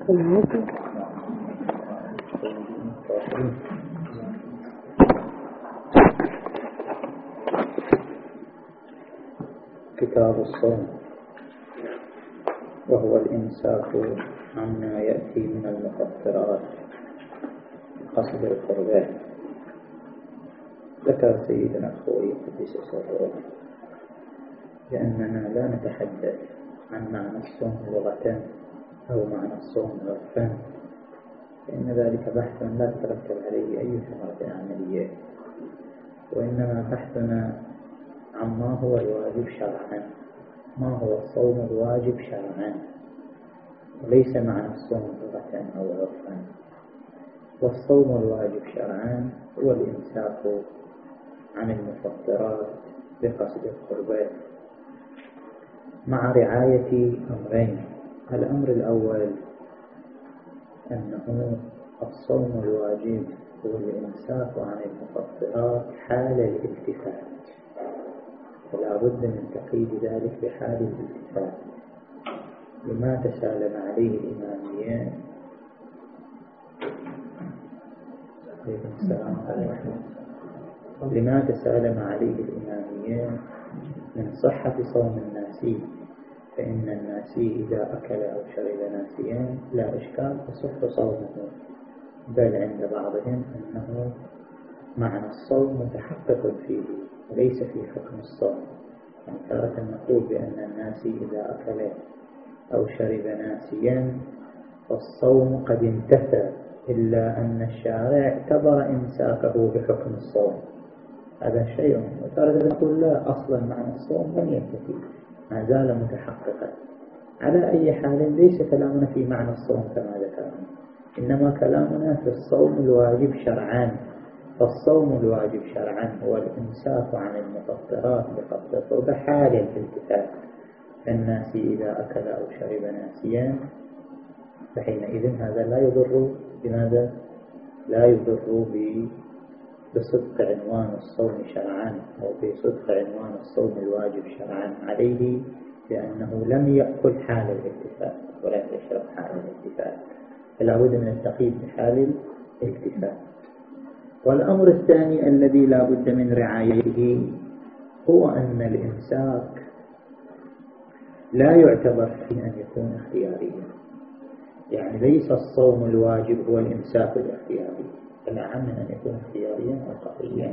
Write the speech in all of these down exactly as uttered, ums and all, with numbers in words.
كتاب الصوم، وهو الإمساك عما يأتي من المفطرات قصد القربات. ذكر سيدنا الخوي قدس سره لأننا لا نتحدث عن معنى الصوم لغة أو معنى الصوم عرفا، فإن ذلك بحث لا تترتب عليه أي ثمرة عملية، وإنما بحثنا عما هو الواجب شرعا، ما هو الصوم الواجب شرعا، وليس معنى الصوم لغة أو عرفا. والصوم الواجب شرعا هو الإمساك عن المفطرات بقصد القربات مع رعاية أمرين. الأمر الأول أنه الصوم الواجب هو الإمساك عن المفطرات حال الالتفات، فلا بد من تقييد ذلك بحال الالتفات لما تسالم عليه الإماميين لما تسالم عليه الإماميين من صحة صوم الناسي، فإن الناسي إذا أكل أو شرب ناسيا لا إشكال يصح صومه، بل عند بعضهم أنه معنى الصوم متحقق فيه وليس في حكم الصوم. يعني تارة نقول بأن الناسي إذا أكل أو شرب ناسيا فالصوم قد انتفى، إلا أن الشارع اعتبر إمساكه بحكم الصوم، هذا شيء. وتارة نقول لا، أصلا معنى الصوم لم ينتفي، ما زال متحققا. على أي حال ليس كلامنا في معنى الصوم كما ذكرنا، إنما كلامنا في الصوم الواجب شرعا. فالصوم الواجب شرعا هو الإمساك عن المفطرات بقصد القربة حال الالتفات. الناس إذا أكل أو شرب ناسيا فحينئذ هذا لا يضر بماذا؟ لا يضر بصدق عنوان الصوم شرعا أو بصدق عنوان الصوم الواجب شرعا عليه، لأنه لم يأكل حال الالتفات ولم يشرب حال الالتفات، فلا بد من التقييد بحال الالتفات. والأمر الثاني الذي لا بد من رعايته هو أن الإمساك لا يعتبر فيه أن يكون اختياريا، يعني ليس الصوم الواجب هو الإمساك الاختياري، فالأهم من أن يكون اختياريا أو قطعيا.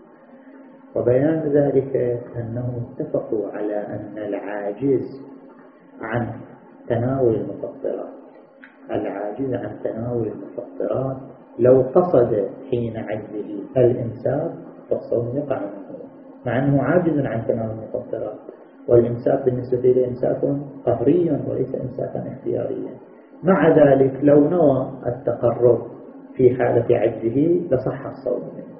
وبيان ذلك أنهم اتفقوا على أن العاجز عن تناول المفطرات العاجز عن تناول المفطرات لو قصد حين عجزه الإمساك فالصوم يقع منه، مع أنه عاجز عن تناول المفطرات، والإمساك بالنسبة إليه إمساك قهري وليس إمساكا اختياريا. مع ذلك لو نوى التقرب في حالة عجزه لصح الصوم منه.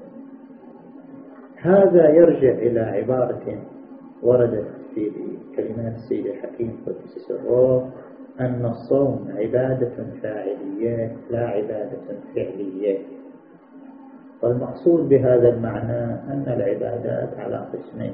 هذا يرجع إلى عبارة وردت في كلمات السيد الحكيم قدس سره أن الصوم عبادة فاعلية لا عبادة فعلية. والمقصود بهذا المعنى أن العبادات على قسمين: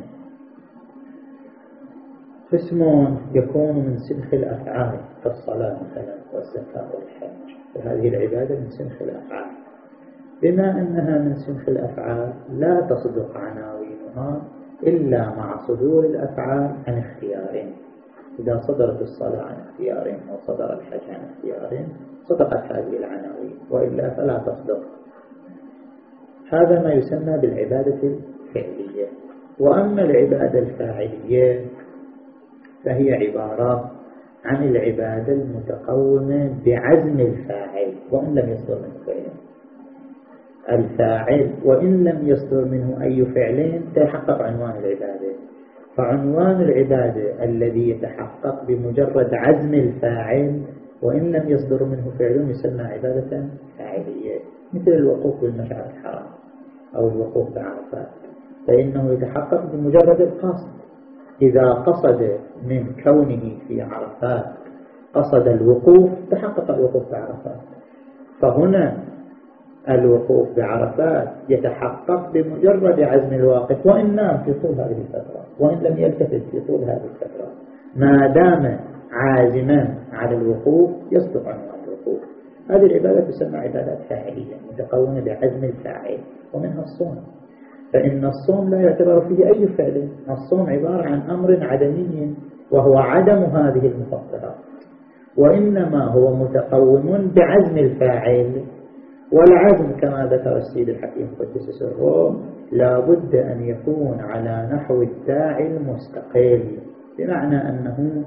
قسم يكون من سنخ الأفعال كالصلاة مثلا والزكاة والحج، فهذه العبادة من سنخ الأفعال. بما أنها من سنخ الأفعال لا تصدق عناوينها إلا مع صدور الأفعال عن اختيار. إذا صدرت الصلاة عن اختيار أو صدر الحج عن اختيار صدقت هذه العناوين، وإلا فلا تصدق. هذا ما يسمى بالعبادة الفعلية. وأما العبادة الفاعلية فهي عبارة عن العبادة المتقومة بعزم الفاعل وإن لم يصدر منه فعل. الفاعل وإن لم يصدر منه أي فعلين تحقق عنوان العبادة. فعنوان العبادة الذي يتحقق بمجرد عزم الفاعل وإن لم يصدر منه فعل يسمى عبادة فاعلية، مثل الوقوف بالمشعر الحرام أو الوقوف بعرفات، فإنه يتحقق بمجرد القصد. إذا قصد من كونه في عرفات قصد الوقوف تحقق الوقوف بعرفات. فهنا الوقوف بعرفات يتحقق بمجرد عزم الواقف وإن نام في طول هذه الفترة وإن لم يلتفت في طول هذه الفترة، ما دام عازما على الوقوف يصدق عنوان الوقوف. هذه العبادة تسمى عبادات فاعلية متقونة بعزم الفاعل، ومنها الصوم. فإن الصوم لا يعتبر فيه أي فعل، الصوم عبارة عن أمر عدمي وهو عدم هذه المفطرات، وإنما هو متقوم بعزم الفاعل. والعزم كما ذكر السيد الحكيم قدس سره لا بد أن يكون على نحو الداعي المستقل، بمعنى أنه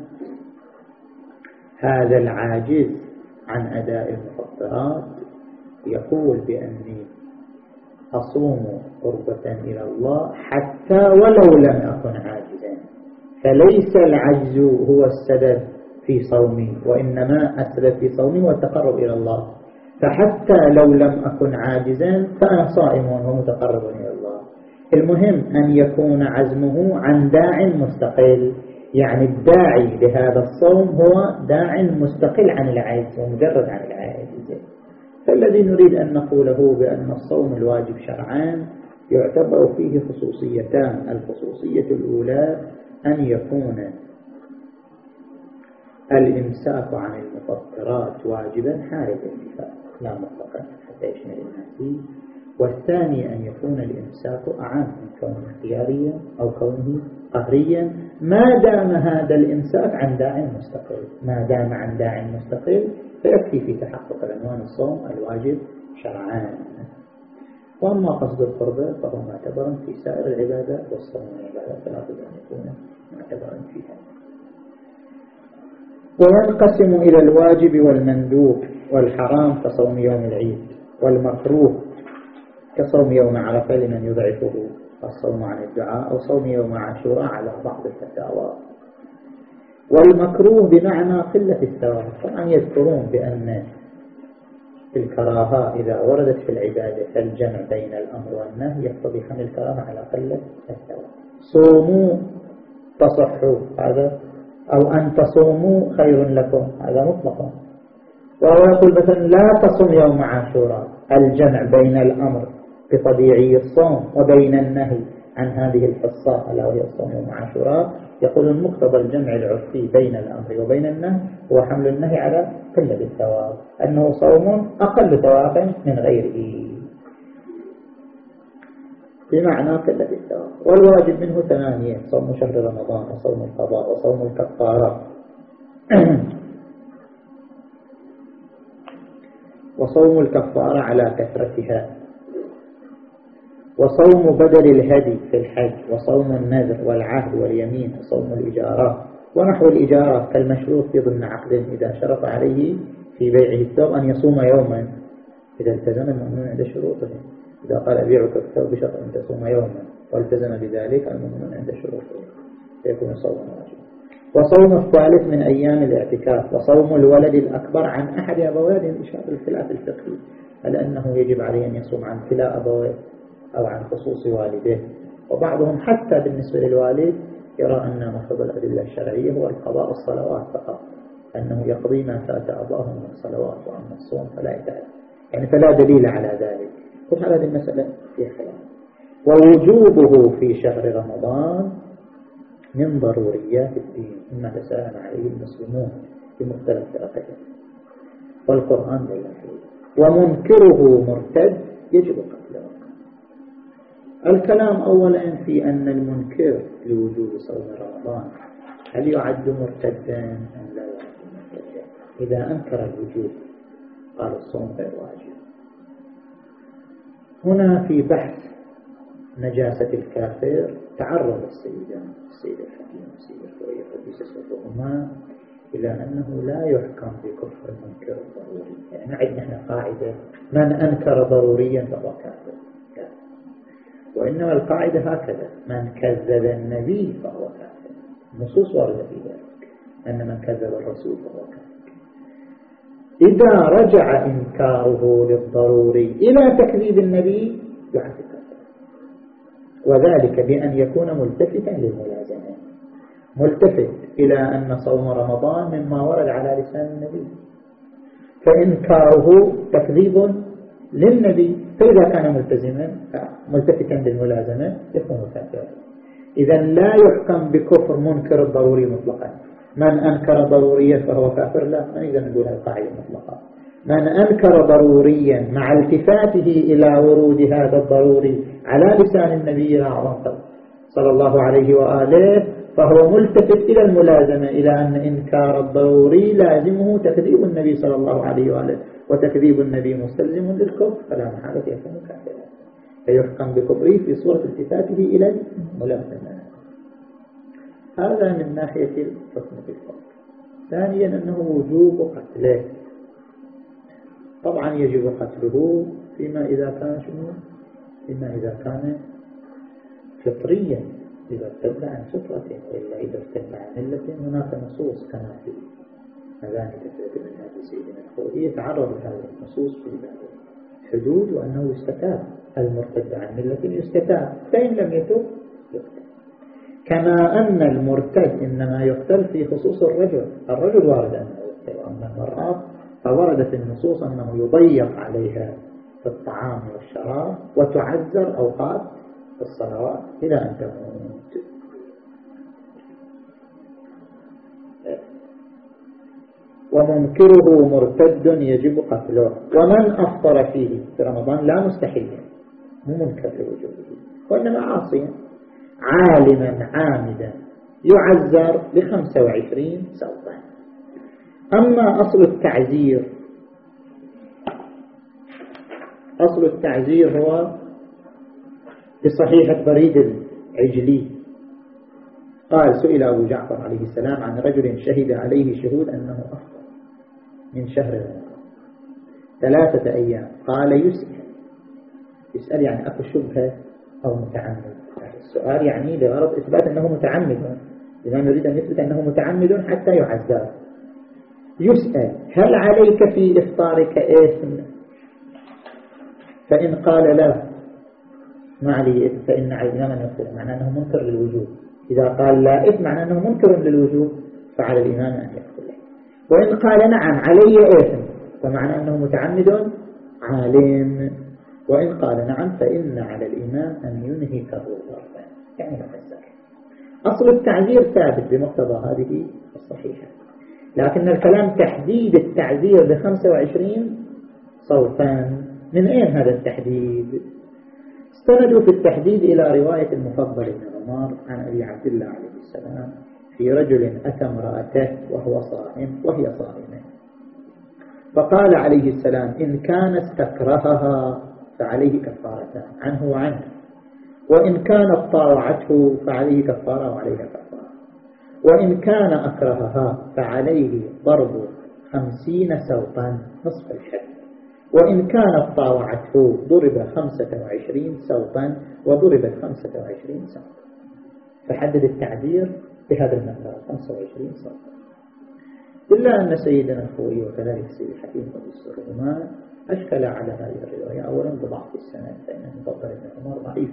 هذا العاجز عن أداء المفطرات يقول بأني أصوم قربة إلى الله حتى ولو لم أكن عاجزا، فليس العجز هو السبب في صومي، وإنما السبب في صومي هو التقرب إلى الله. فحتى لو لم أكن عاجزا فأنا صائم ومتقرب إلى الله. المهم أن يكون عزمه عن داع مستقل، يعني الداعي لهذا الصوم هو داع مستقل عن العجز ومجرد عن العجز. فالذي نريد أن نقوله بأن الصوم الواجب شرعان يعتبر فيه خصوصيتان. الخصوصية الأولى أن يكون الإمساك عن المفطرات واجبا حال الانتفاع لا مطلقا حتى يشمل الناس. والثاني أن يكون الإمساك أعم من كونه اختياريا أو كونه قهريا، ما دام هذا الإمساك عن داع مستقل. ما دام عن داع مستقل فيكفي في تحقق العنوان الصوم الواجب شرعان. وأما قصد القربة فهو معتبر في سائر العبادات، والصوم العبادات فلا بد أن يكون معتبرا فيها. وينقسم إلى الواجب والمندوب والحرام كصوم يوم العيد، والمكروه كصوم يوم عرفة لمن يضعفه الصوم عن الدعاء، أو صوم يوم عاشوراء على بعض الفتاوى. والمكروه بمعنى قلة الثواب. طبعا يذكرون بأن الكراهة إذا وردت في العبادة فالجمع بين الأمر والنهي يقتضي حمل الكراهة على قلة الثواب. صوموا تصحوا هذا، أو أن تصوموا خير لكم هذا مطلقا. وهو يقول مثلا لا تصوم يوم عاشوراء، الجمع بين الأمر بطبيعي الصوم وبين النهي عن هذه الحصة ألا وهي الصوم يوم عاشوراء، يقول المقتضى الجمع العرفي بين الأمر وبين النهي هو حمل النهي على قلة الثواب، أنه صوم أقل ثوابا من غيره بمعنى قلة الثواب. والواجب منه ثمانية: صوم شهر رمضان، وصوم القضاء، وصوم الكفارة، وصوم الكفارة على كثرتها، وصوم بدل الهدي في الحج، وصوم النذر والعهد واليمين، وصوم الإجارة ونحو الإجارة كالمشروط في ضمن عقد إذا شرط عليه في بيعه الثوب أن يصوم يوما إذا التزم المؤمن عند شروطه. إذا قال أبيعك الثوب بشرط أن تصوم يوما والتزم بذلك المؤمن عند شروطه فيكون صوم واجب. وصوم الثالث من أيام الاعتكاف، وصوم الولد الأكبر عن أحد أبويه إشارة الخلاف الفقهي، هل أنه يجب عليه أن يصوم عن كلا أبويه أو عن خصوص والده. وبعضهم حتى بالنسبة للوالد يرى أن مقتضى الأدلة الشرعية هو القضاء الصلوات فقط، أنه يقضي ما فات أباه من الصلوات، وأما الصوم فلا يتعلم، يعني فلا دليل على ذلك. كل هذه المسألة في خلاف. ووجوبه في شهر رمضان من ضروريات الدين مما تساءل عليه المسلمون في مختلف فرقهم، والقرآن بين فيه. ومنكره مرتد يجب قتله. الكلام أولا في أن المنكر لوجوب صوم رمضان هل يعد مرتدا أم لا يعد مرتدا؟ إذا أنكر الوجوب قال الصوم غير واجب. هنا في بحث نجاسة الكافر تعرض السيدة السيدة الحكيم والسيدة الخوية قديسة سرهما إلى أنه لا يحكم بكفر المنكر الضروري. يعني نعد نحن قاعدة من أنكر ضروريا فهو كافر، وإنما القاعدة هكذا: من كذب النبي فهو كافر. نصوص واردة في ذلك أن من كذب الرسول فهو كافر. إذا رجع إنكاره للضروري إلى تكذيب النبي يحد الكفر، وذلك بأن يكون ملتفتا للملازمة، ملتفت إلى أن صوم رمضان مما ورد على لسان النبي، فإنكاره تكذيب للنبي، فإذا كان ملتزما ملتفتا للملازمة يكون كافرا. إذا لا يحكم بكفر منكر الضروري مطلقا. من أنكر ضروريا فهو كافر، لا، ما إذا نقول القاعدة مطلقا. من أنكر ضروريا مع التفاته إلى ورود هذا الضروري على لسان النبي الأعظم صلى الله عليه وآله فهو ملتفت إلى الملازمة إلى أن إنكار الضروري لازمه تكذيب النبي صلى الله عليه وآله، وتكذيب النبي مستلزم للكفر، فلا محالة يكون كافرا، فيحكم بكفره في صورة التفاته إلى الملازمة. هذا من ناحية الحكم بالكفر. ثانيا أنه وجوب قتله. طبعا يجب قتله فيما إذا كان شنو؟ فيما إذا كان فطريا، إذا ارتد عن فطرته، إلا إذا ارتد عن ملته هناك نصوص كما في أذان كثير من هذه سيدنا الخوئي يتعرض لهذه النصوص في ذلك حدود، وأنه يستتاب المرتد عن ملته يستتاب، فإن لم يتب يقتل. كما أن المرتد إنما يقتل في خصوص الرجل، الرجل وارد أنه يقتل، وأما المرأة فورد في النصوص أنه يضيق عليها في الطعام والشراب وتعذر أوقات الصلوات إلى أن تموت. ومنكره مرتد يجب قتله. ومن أفطر فيه في رمضان لا مستحيل، مو منكر لوجوده وإنما عاصيا عالما عامدا يعذر بخمسة وعشرين سوطا. أما أصل التعزير، أصل التعزير هو بصحيح بريد العجلي قال سئل أبو جعفر عليه السلام عن رجل شهد عليه شهود أنه أفطر من شهر رمضان ثلاثة أيام، قال يسأل يسأل يعني أكو شبهة أو متعمد. السؤال يعني لغرض إثبات أنه متعمد، لأنه يريد أن يثبت أنه متعمد حتى يعذر. يسأل هل عليك في إفطارك إثم؟ فإن قال لا ما عليه إثم فإن علينا من يقتل، معناه أنه منكر للوجوب. إذا قال لا إثم معناه أنه منكر للوجوب، فعلى الإمام أن يقتله. وإن قال نعم علي إثم فمعناه أنه متعمد عالم. وإن قال نعم فإن على الإمام أن ينهكه ضربا، يعني مفسر. أصل التعذير ثابت بمقتضى هذه الصحيحة، لكن الكلام تحديد التعذير بخمسة وعشرين صوتا. من أين هذا التحديد؟ استندوا في التحديد إلى رواية المفضل بن عمر عن أبي عبد الله عليه السلام في رجل أتى امرأته وهو صائم وهي صائمة، فقال عليه السلام إن كان استكرهها فعليه كفارتان عنه وعنه، وإن كانت طاوعته فعليه كفارة وعليها كفارة، وإن كان أكرهها فعليه ضرب خمسين سوطا نصف الحد، وإن كانت طاوعته ضرب خمسة وعشرين سوطا وضربت خمسة وعشرين سوطا. فحدد التعذير بهذا المقدار خمسة وعشرين سوطا. إلا أن سيدنا الخوئي وكذلك سيد الحكيم قدس الرحمة أشكل على هذه الرواية. أولا بضعف السند، فإن المفضل بن عمر ضعيف،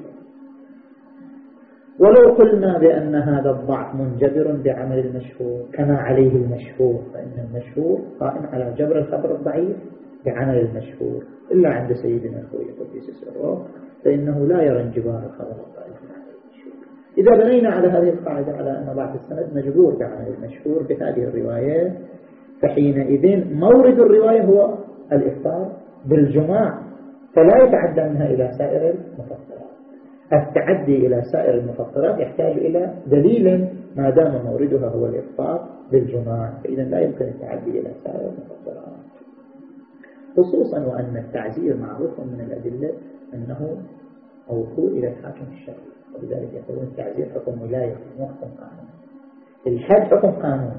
ولو قلنا بأن هذا الضعف منجبر بعمل المشهور كما عليه المشهور، فإن المشهور قائم على جبر الخبر الضعيف بعمل المشهور، إلا عند سيدنا الخوئي قدس سره فإنه لا يرى انجبار الخبر الضعيف بعمل المشهور. إذا بنينا على هذه القاعدة على أن ضعف السند مجبور بعمل المشهور بهذه الرواية، فحينئذ مورد الرواية هو الإفطار بالجماع، فلا يتعدى منها إلى سائر المفطرات. التعدي إلى سائر المفطرات يحتاج إلى دليل ما دام موردها هو الإفطار بالجماع، فإذا لا يمكن التعدي إلى سائر المفطرات. خصوصا وأن التعزير معروف من الأدلة أنه موصول إلى الحاكم الشرعي، ولذلك يقولون التعزير حكم ولاية مو حكم قانون. الحد حكم قانون،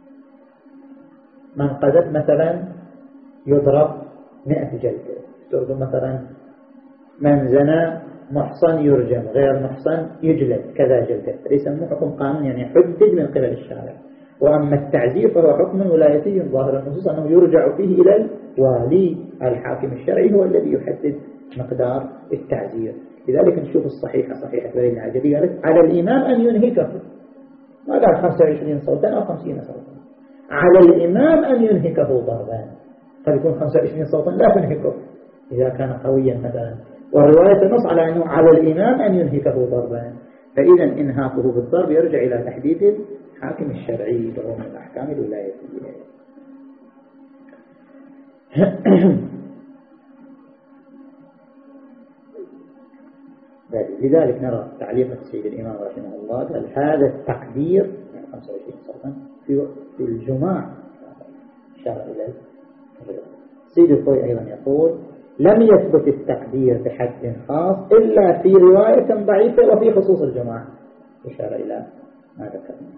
من قذف مثلا يضرب مئة جلدة، تقول مثلا من زنى محصن يرجم، غير محصن يجلد كذا جلدة، ليس مو حكم قانون يعني حدد من قبل الشارع. وأما التعزير فهو حكم ولايتي ظاهر النصوص أنه يرجع فيه إلى الوالي، الحاكم الشرعي هو الذي يحدد مقدار التعزير. لذلك نشوف الصحيحة صحيحة بريد العجلي قالت على الإمام أن ينهكه، ما قال خمسة وعشرين صوتا أو خمسين صوتا، على الإمام أن ينهكه ضربان، فيكون خمسة وعشرين صوتا لا تنهكه إذا كان قويا مثلا، والرواية تنص على أنه على الإمام أن ينهكه ضربان، فإذا إنهاكه بالضرب يرجع إلى تحديد الحاكم الشرعي وهو من الأحكام الولايتية. لذلك نرى تعليق السيد الإمام رحمه الله قال هذا التقدير يعني خمسة وعشرين صفحة في في الجماع شرع إلى السيد الخوي أيضا يقول لم يثبت التقدير بحد خاص إلا في رواية ضعيفة وفي خصوص الجماع، إشارة إلى ما ذكرنا.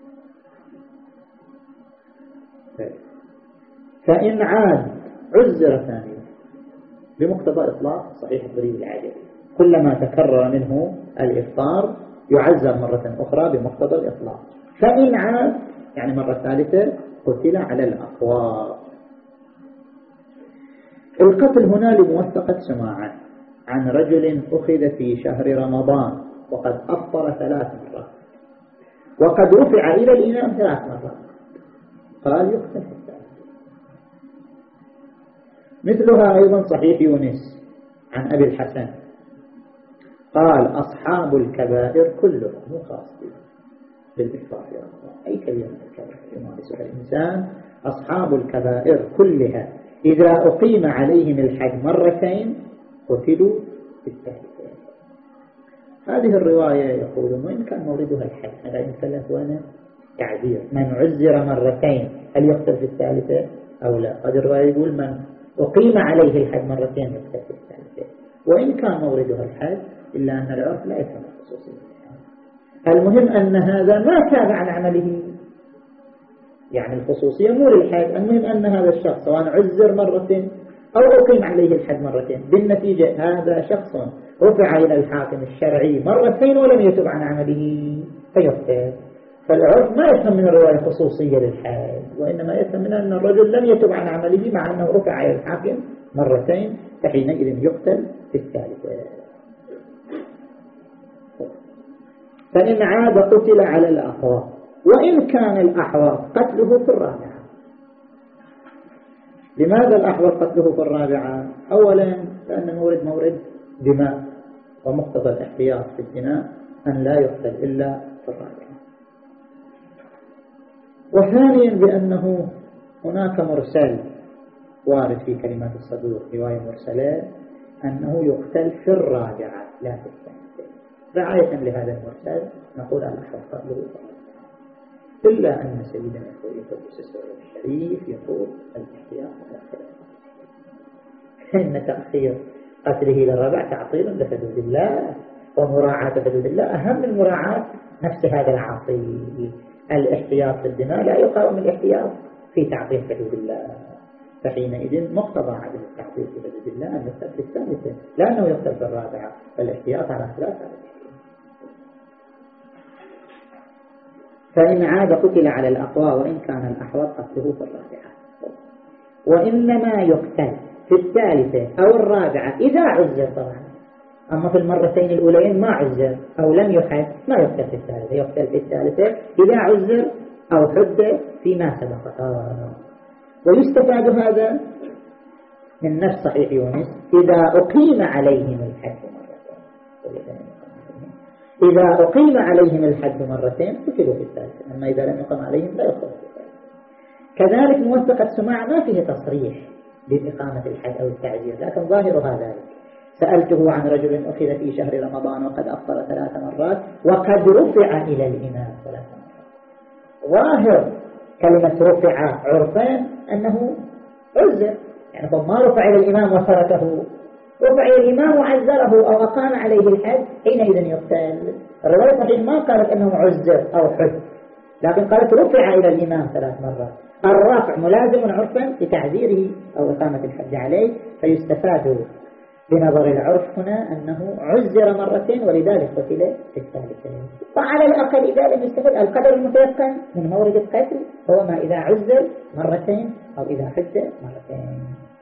فإن عاد عذر ثانيا بمقتضى إطلاق صحيح الضريب العادي، كلما تكرر منه الإفطار يعذر مرة أخرى بمقتضى الإطلاق. فإن عاد يعني مرة ثالثة قتل على الأقوى. القتل هنا لموثقة سماعة عن رجل أخذ في شهر رمضان وقد أفطر ثلاث مرات وقد رفع إلى الإمام ثلاث مرات، قال يقتل في الثالث. مثلها أيضا صحيح يونس عن أبي الحسن قال أصحاب الكبائر كلهم مو خاص بالإفطار في رمضان، أي كبيرة من الكبائر يمارسها الإنسان، أصحاب الكبائر كلها إذا أقيم عليهم الحد مرتين قتلوا في الثالثة. هذه الرواية يقولون وإن كان موردها الحد، هذا نتكلم هنا تعذير، من عذر مرتين هل يقتل في الثالثة أو لا؟ هذه الرواية يقول من أقيم عليه الحد مرتين يقتل في الثالثة، وإن كان موردها الحد إلا أن العرف لا يفهم الخصوصية. المهم أن هذا ما تاب عن عمله، يعني الخصوصية مو للحد، المهم أن هذا الشخص سواء عذر مرة أو أقيم عليه الحد مرتين، بالنتيجة هذا شخص رفع إلى الحاكم الشرعي مرتين ولم يتب عن عمله فيقتل. فالعرف ما يفهم من الرواية خصوصية للحد، وإنما يفهم من أن الرجل لم يتب عن عمله مع أنه رفع إلى الحاكم مرتين، فحينئذ يقتل في الثالثة. فإن عاد قتل على الأحواط، وإن كان الأحواط قتله في الرابعة. لماذا الأحواط قتله في الرابعة؟ أولا لأن المورد مورد دماء، ومقتضى الاحتياط في الدماء أن لا يقتل إلا في الرابعة. وثانيا بأنه هناك مرسل وارد في كلمات الصدوق رواية مرسلة أنه يقتل في الرابعة لا في الثانية. رعاية لهذا المرسل نقول الأحواط قتله في الرابعة، إلا أن سيدنا يقول يقدس السورة الشريف يقول الاحتياط على خلاف، إن تأخير قتله للرابع تعطيل لحدود الله، ومراعاة حدود الله أهم من مراعاة نفس هذا العاصي. الاحتياط في الدماء لا يقاوم الاحتياط في تعطيل حدود الله، فحينئذ مقتضى عدم التعطيل في حدود الله أن يقتل في الثالثة لأنه يقتل في الرابعة، فالاحتياط على خلاف هذا. فإن عاد قتل على الأقوى وإن كان الأحوط قتله في الرابعة. وإنما يقتل في الثالثة أو الرابعة إذا عذر طبعا، أما في المرتين الأولين ما عذر أو لم يحد ما يقتل في الثالثة، يقتل في الثالثة إذا عذر أو حد فيما سبق. ويستفاد هذا من نفس صحيح يونس إذا أقيم عليهم الحد مرتين، إذا أقيم عليهم الحد مرتين قتلوا في الثالثة، أما إذا لم يقم عليهم لا يقتلوا في الثالثة. كذلك موثقة سماع ما فيه تصريح بإقامة الحد أو التعزير، لكن ظاهرها ذلك. سألته عن رجل أخذ في شهر رمضان وقد أفطر ثلاث مرات وقد رفع إلى الإمام ثلاث مرات. ظاهر كلمة رفع عرفان أنه عذر، يعني ما رفع إلى الإمام وتركه، رفع إلى الإمام وعذره أو أقام عليه الحد، حينئذ يقتل. الرواية صحيح ما قالت أنه عذر أو حد، لكن قالت رفع إلى الإمام ثلاث مرات. الرفع ملازم عرفا لتعذيره أو إقامة الحد عليه، فيستفاد بنظر العرف هنا أنه عذر مرتين ولذلك قتل في الثالثة. وعلى الأقل إذا لم يستفد القدر المتيقن من مورد القتل هو ما إذا عذر مرتين أو إذا حد مرتين.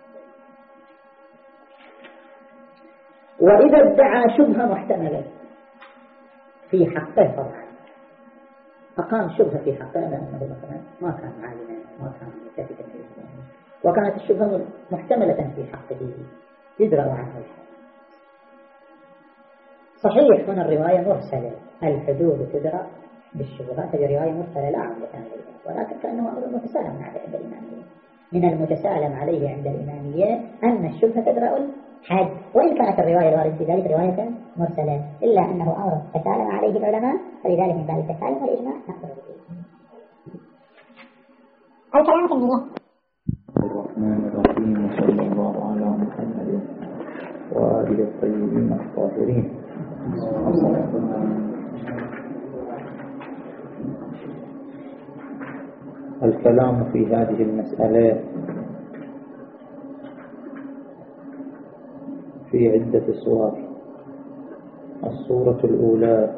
وإذا ادعى شبهة محتملة في حقه طبعا، أقام شبهة في حقه لأنه مثلا ما كان عالما ما كان متفقا في الإسلام، وكانت الشبهة محتملة في حقه يدرأ عنه الحد. صحيح هنا الرواية مرسلة، الحدود تدرأ بالشبهات، هذه رواية مرسلة لا عمل ثانية، ولكن كأنه أمر متساهم على عند الإمامين، من المتسالم عليه عند الإمامية أن الشبهة تدرأ الحد، وإن كانت الرواية الواردة في ذلك رواية مرسلة، إلا أنه أمر تسالم عليه العلماء، فلذلك من باب التسالم والإجماع نقبل به. الكلام في النية. الرحمن الرحيم، وصلى الله على محمد وآله الطيبين الطاهرين. الكلام في هذه المسألة في عدة صور. الصورة الأولى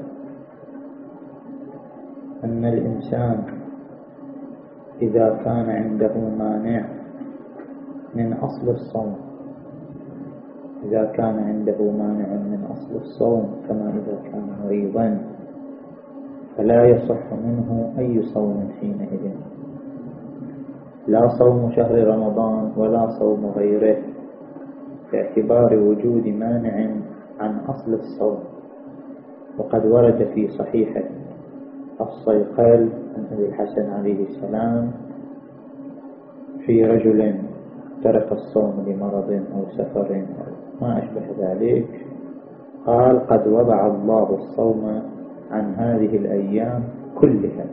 أن الإنسان إذا كان عنده مانع من أصل الصوم، إذا كان عنده مانع من أصل الصوم كما إذا كان مريضا، فلا يصح منه أي صوم حينئذ، لا صوم شهر رمضان ولا صوم غيره، باعتبار وجود مانع عن أصل الصوم. وقد ورد في صحيح الصيقل عن أبي الحسن عليه السلام في رجل ترك الصوم لمرض أو سفر أو ما أشبه ذلك، قال: قد وضع الله الصوم عن هذه الأيام كلها.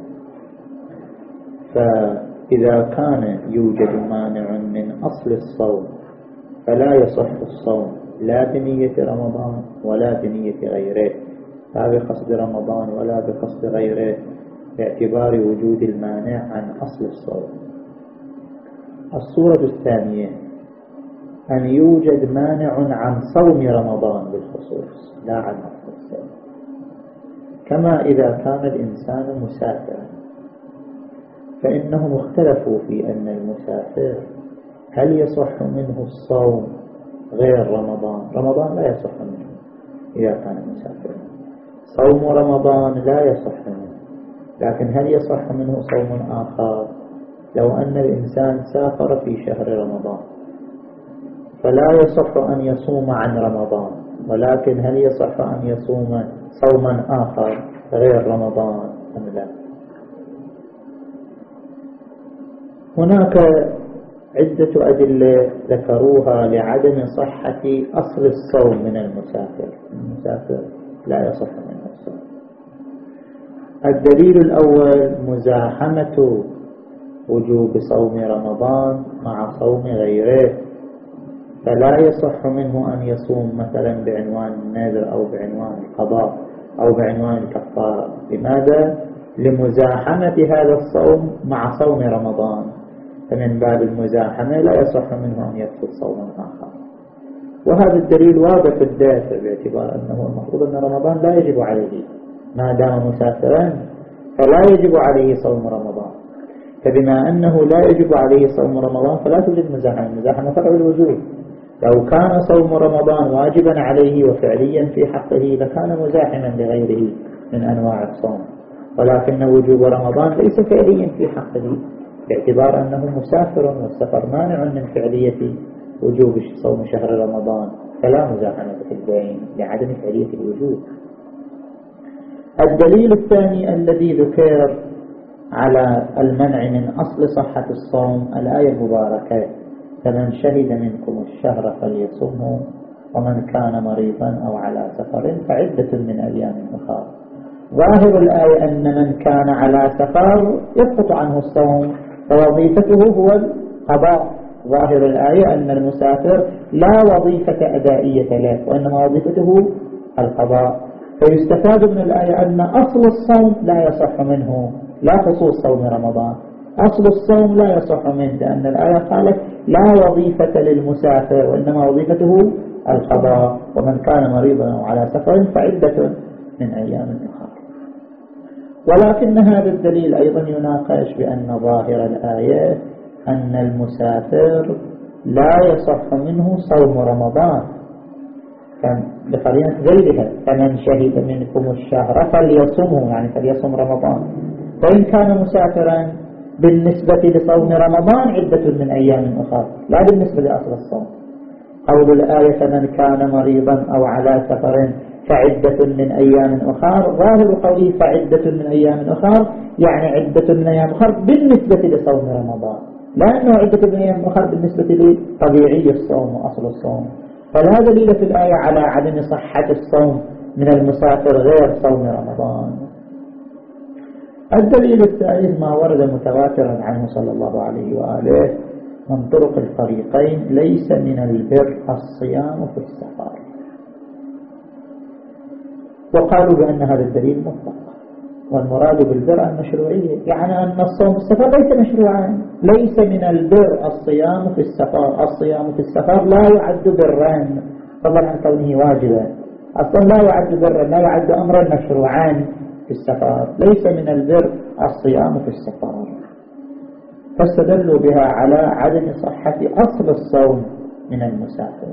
فإذا كان يوجد مانع من أصل الصوم فلا يصح الصوم لا بنية رمضان ولا بنية غيره، لا بقصد رمضان ولا بقصد غيره، باعتبار وجود المانع عن أصل الصوم. الصورة الثانية أن يوجد مانع عن صوم رمضان بالخصوص، لا عن أصل الصوم، كما إذا كان الإنسان مسافرا، فإنهم اختلفوا في أن المسافر هل يصح منه الصوم غير رمضان. رمضان لا يصح منه إذا كان مسافرا، صوم رمضان لا يصح منه، لكن هل يصح منه صوم آخر؟ لو أن الإنسان سافر في شهر رمضان فلا يصح أن يصوم عن رمضان، ولكن هل يصح أن يصوم صوما آخر غير رمضان أم لا؟ هناك عدة أدلة ذكروها لعدم صحة أصل الصوم من المسافر. المسافر لا يصح منه الصوم. الدليل الأول مزاحمة وجوب صوم رمضان مع صوم غيره، فلا يصح منه أن يصوم مثلا بعنوان النذر أو بعنوان القضاء أو بعنوان الكفارة. لماذا؟ لمزاحمة هذا الصوم مع صوم رمضان، فمن باب المزاحمة لا يصح منه أن يفسد صوما آخر. وهذا الدليل واضح الدافع، باعتبار أنه المفروض أن رمضان لا يجب عليه ما دام مسافرا، فلا يجب عليه صوم رمضان. فبما أنه لا يجب عليه صوم رمضان فلا توجد مزاحمة. المزاحمة فرع الوجوب. لو كان صوم رمضان واجبا عليه وفعليا في حقه لكان مزاحما لغيره من أنواع الصوم، ولكن وجوب رمضان ليس فعليا في حقه، باعتبار أنه مسافر والسفر مانع من فعلية وجوب صوم شهر رمضان، فلا مزاحمة في البين لعدم فعلية الوجوب. الدليل الثاني الذي ذكر على المنع من أصل صحة الصوم الآية المباركة: فمن شهد منكم الشهر فليصمه ومن كان مريضا أو على سفر فعدة من أيام أخرى. ظاهر الآية أن من كان على سفر يسقط عنه الصوم فوظيفته هو القضاء. ظاهر الآية أن المسافر لا وظيفة أدائية له، وإنما وظيفته القضاء. فيستفاد من الآية أن أصل الصوم لا يصح منه، لا خصوص صوم رمضان. أصل الصوم لا يصح منه، لأن الآية قالت لا وظيفة للمسافر وإنما وظيفته القضاء، ومن كان مريضا أو على سفر فعدة من أيام أخرى. ولكن هذا الدليل أيضا يناقش بأن ظاهر الآية أن المسافر لا يصح منه صوم رمضان بقرينة غيرها: فمن شهد منكم الشهر فليصمه، يعني فليصم رمضان. وإن كان مسافرا بالنسبة لصوم رمضان عدة من أيام أخرى، لا بالنسبة لأصل الصوم. قول الآية فمن كان مريضا أو على سفر فعدة من أيام أخرى، ظاهر قوله فعدة من أيام أخرى يعني عدة من أيام أخرى بالنسبة لصوم رمضان، لأنه عدة أيام أخرى بالنسبة لطبيعي الصوم وأصل الصوم، فلا دليل في الآية على عدم صحة الصوم من المسافر غير صوم رمضان. الدليل الثالث ما ورد متواترا عنه صلى الله عليه وآله من طرق الفريقين: ليس من البر الصيام في السفر. وقالوا بأن هذا الدليل مطلق، والمراد بالبر المشروعية، يعني أن الصوم في السفر ليس مشروعا. ليس من البر الصيام في السفر، الصيام في السفر لا يعد برا فضلا عن كونه واجبا، أصلا لا يعد برا، لا يعد أمرا مشروعا في السفر. ليس من البر الصيام في السفر، فاستدلوا بها على عدم صحة أصل الصوم من المسافر.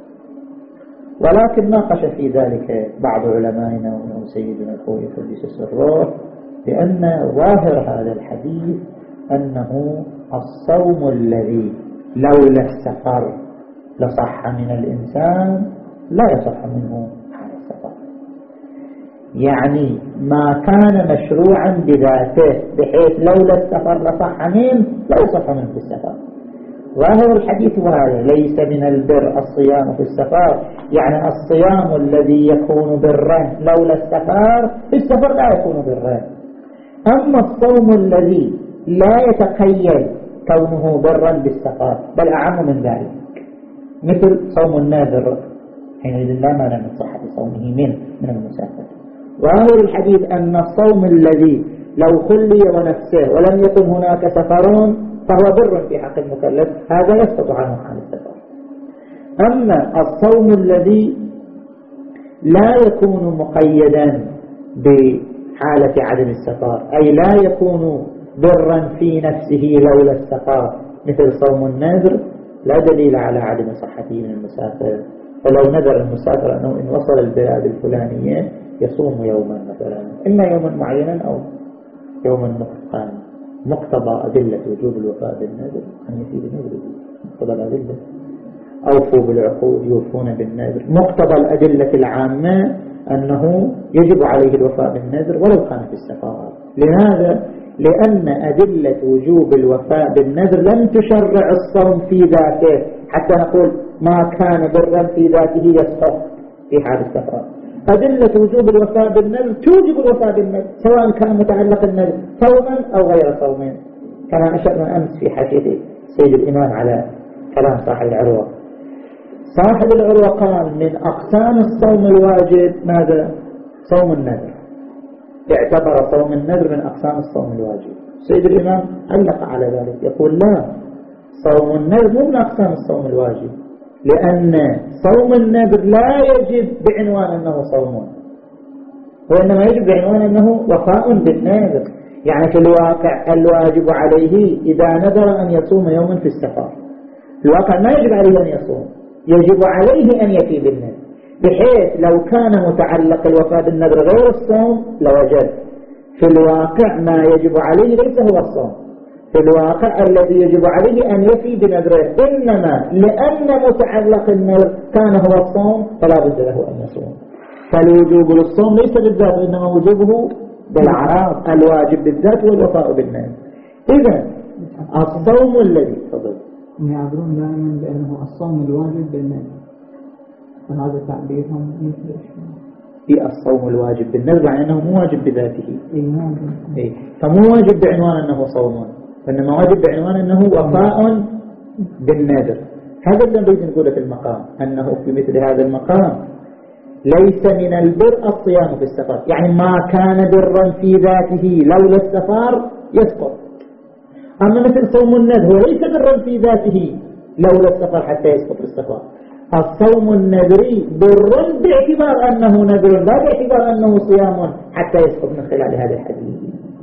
ولكن ناقش في ذلك بعض علمائنا ومنهم سيدنا الخوي قدس سره، لأن ظاهر هذا الحديث أنه الصوم الذي لولا السفر لصح من الإنسان لا يصح منه على السفر، يعني ما كان مشروعا بذاته بحيث لولا السفر لصح منه لا يصح منه في السفر. ظاهر الحديث وهذا: ليس من البر الصيام في السفر، يعني الصيام الذي يكون برا لولا السفر في السفر لا يكون برا. أما الصوم الذي لا يتقيد كونه برا بالسفر بل أعم من ذلك، مثل صوم الناذر حينئذ لا مانع من صحة صومه من من المسافر. ظاهر الحديث أن الصوم الذي لو خلي ونفسه ولم يكن هناك سفر فهو بر في حق المكلف، هذا يسقط عنه حال السفر. أما الصوم الذي لا يكون مقيدا بحالة عدم السفر، أي لا يكون برا في نفسه لولا السفر، مثل صوم النذر، لا دليل على عدم صحته من المسافر. فلو نذر المسافر أنه إن وصل البلاد الفلانية يصوم يوما مثلا، إما يوما معينا أو يوما متقن، مقتضى أدلة وجوب الوفاء بالنذر أن يفي بنذره، مقتضى الأدلة أوفوا بالعقود يوفون بالنذر، مقتضى الأدلة العامة أنه يجب عليه الوفاء بالنذر ولو كان في السفر. لماذا؟ لأن أدلة وجوب الوفاء بالنذر لم تشرع الصوم في ذاته حتى نقول ما كان برا في ذاته يسقط في حال السفر. أدلة وجوب الوفاء بالنذر توجب الوفاء بالنذر سواء كان متعلق النذر صوما أو غير صوم، كما أشرنا أمس في حاشية سيد الإمام على كلام صاحب العروة. صاحب العروة قال من أقسام الصوم الواجب ماذا؟ صوم النذر، اعتبر صوم النذر من أقسام الصوم الواجب. سيد الإمام علق على ذلك يقول لا، صوم النذر مو من أقسام الصوم الواجب، لأن صوم النذر لا يجب بعنوان أنه صوم، وإنما يجب بعنوان أنه وفاء بالنذر. يعني في الواقع الواجب عليه إذا نذر أن يصوم يوما في السفر، في الواقع ما يجب عليه أن يصوم، يجب عليه أن يفي بالنذر، بحيث لو كان متعلق الوفاء بالنذر غير الصوم لوجب. في الواقع ما يجب عليه ليس هو الصوم، في الواقع الذي يجب عليه أن يفي بنذره، إنما لأن متعلق النذر كان هو الصوم فلا بد له أن يصوم. فالوجوب للصوم ليس بالذات، إنما وجوبه بالعراض، الواجب بالذات والوفاء بالنذر. إذا الصوم الذي فضل يعبرون دائما بأنه الصوم الواجب بالنذر، فهذا تعبيرهم مثل في الصوم الواجب بالنذر يعني أنه مو واجب بذاته، إيه. فمو واجب بعنوان أنه صوم، وإنما واجب بعنوان أنه وفاء بالنذر. هذا اللي نريد نقوله في المقام، أنه في مثل هذا المقام ليس من البر الصيام في السفر، يعني ما كان برا في ذاته لولا السفر يسقط. أما مثل صوم النذر هو ليس برا في ذاته لولا السفر حتى يسقط في السفر. الصوم النذري بر باعتبار أنه نذر لا باعتبار أنه صيام حتى يسقط من خلال هذا الحديث.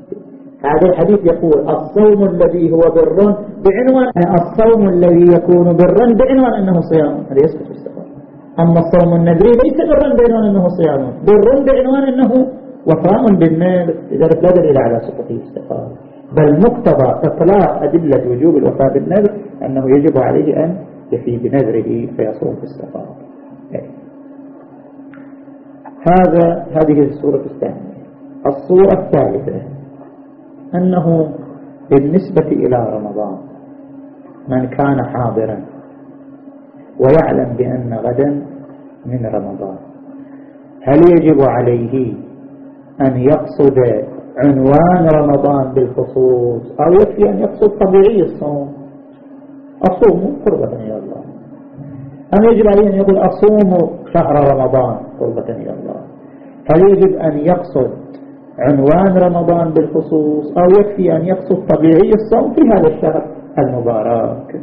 هذا الحديث يقول الصوم الذي هو بر بعنوان الصوم الذي يكون برا بعنوان أنه صيام، هذا يسقط في السفر. أما الصوم النذري ليس برا بعنوان أنه صيام، بر بعنوان أنه وفاء بالنذر، لذلك لا دليل على سقوطه في السفر، بل مقتضى إطلاق أدلة وجوب الوفاء بالنذر أنه يجب عليه أن يفي بنذره فيصوم في السفر. هذا هذه الصورة الثانية. الصورة الثالثة أنه بالنسبة إلى رمضان من كان حاضرا ويعلم بأن غدا من رمضان، هل يجب عليه أن يقصد عنوان رمضان بالخصوص أو يكفي أن يقصد طبيعي الصوم؟ أصوم قربة إلى الله. أم يجب عليه أن يقول أصوم شهر رمضان قربة إلى الله؟ هل يجب أن يقصد عنوان رمضان بالخصوص أو يكفي أن يقصد طبيعي الصوم في هذا الشهر المبارك؟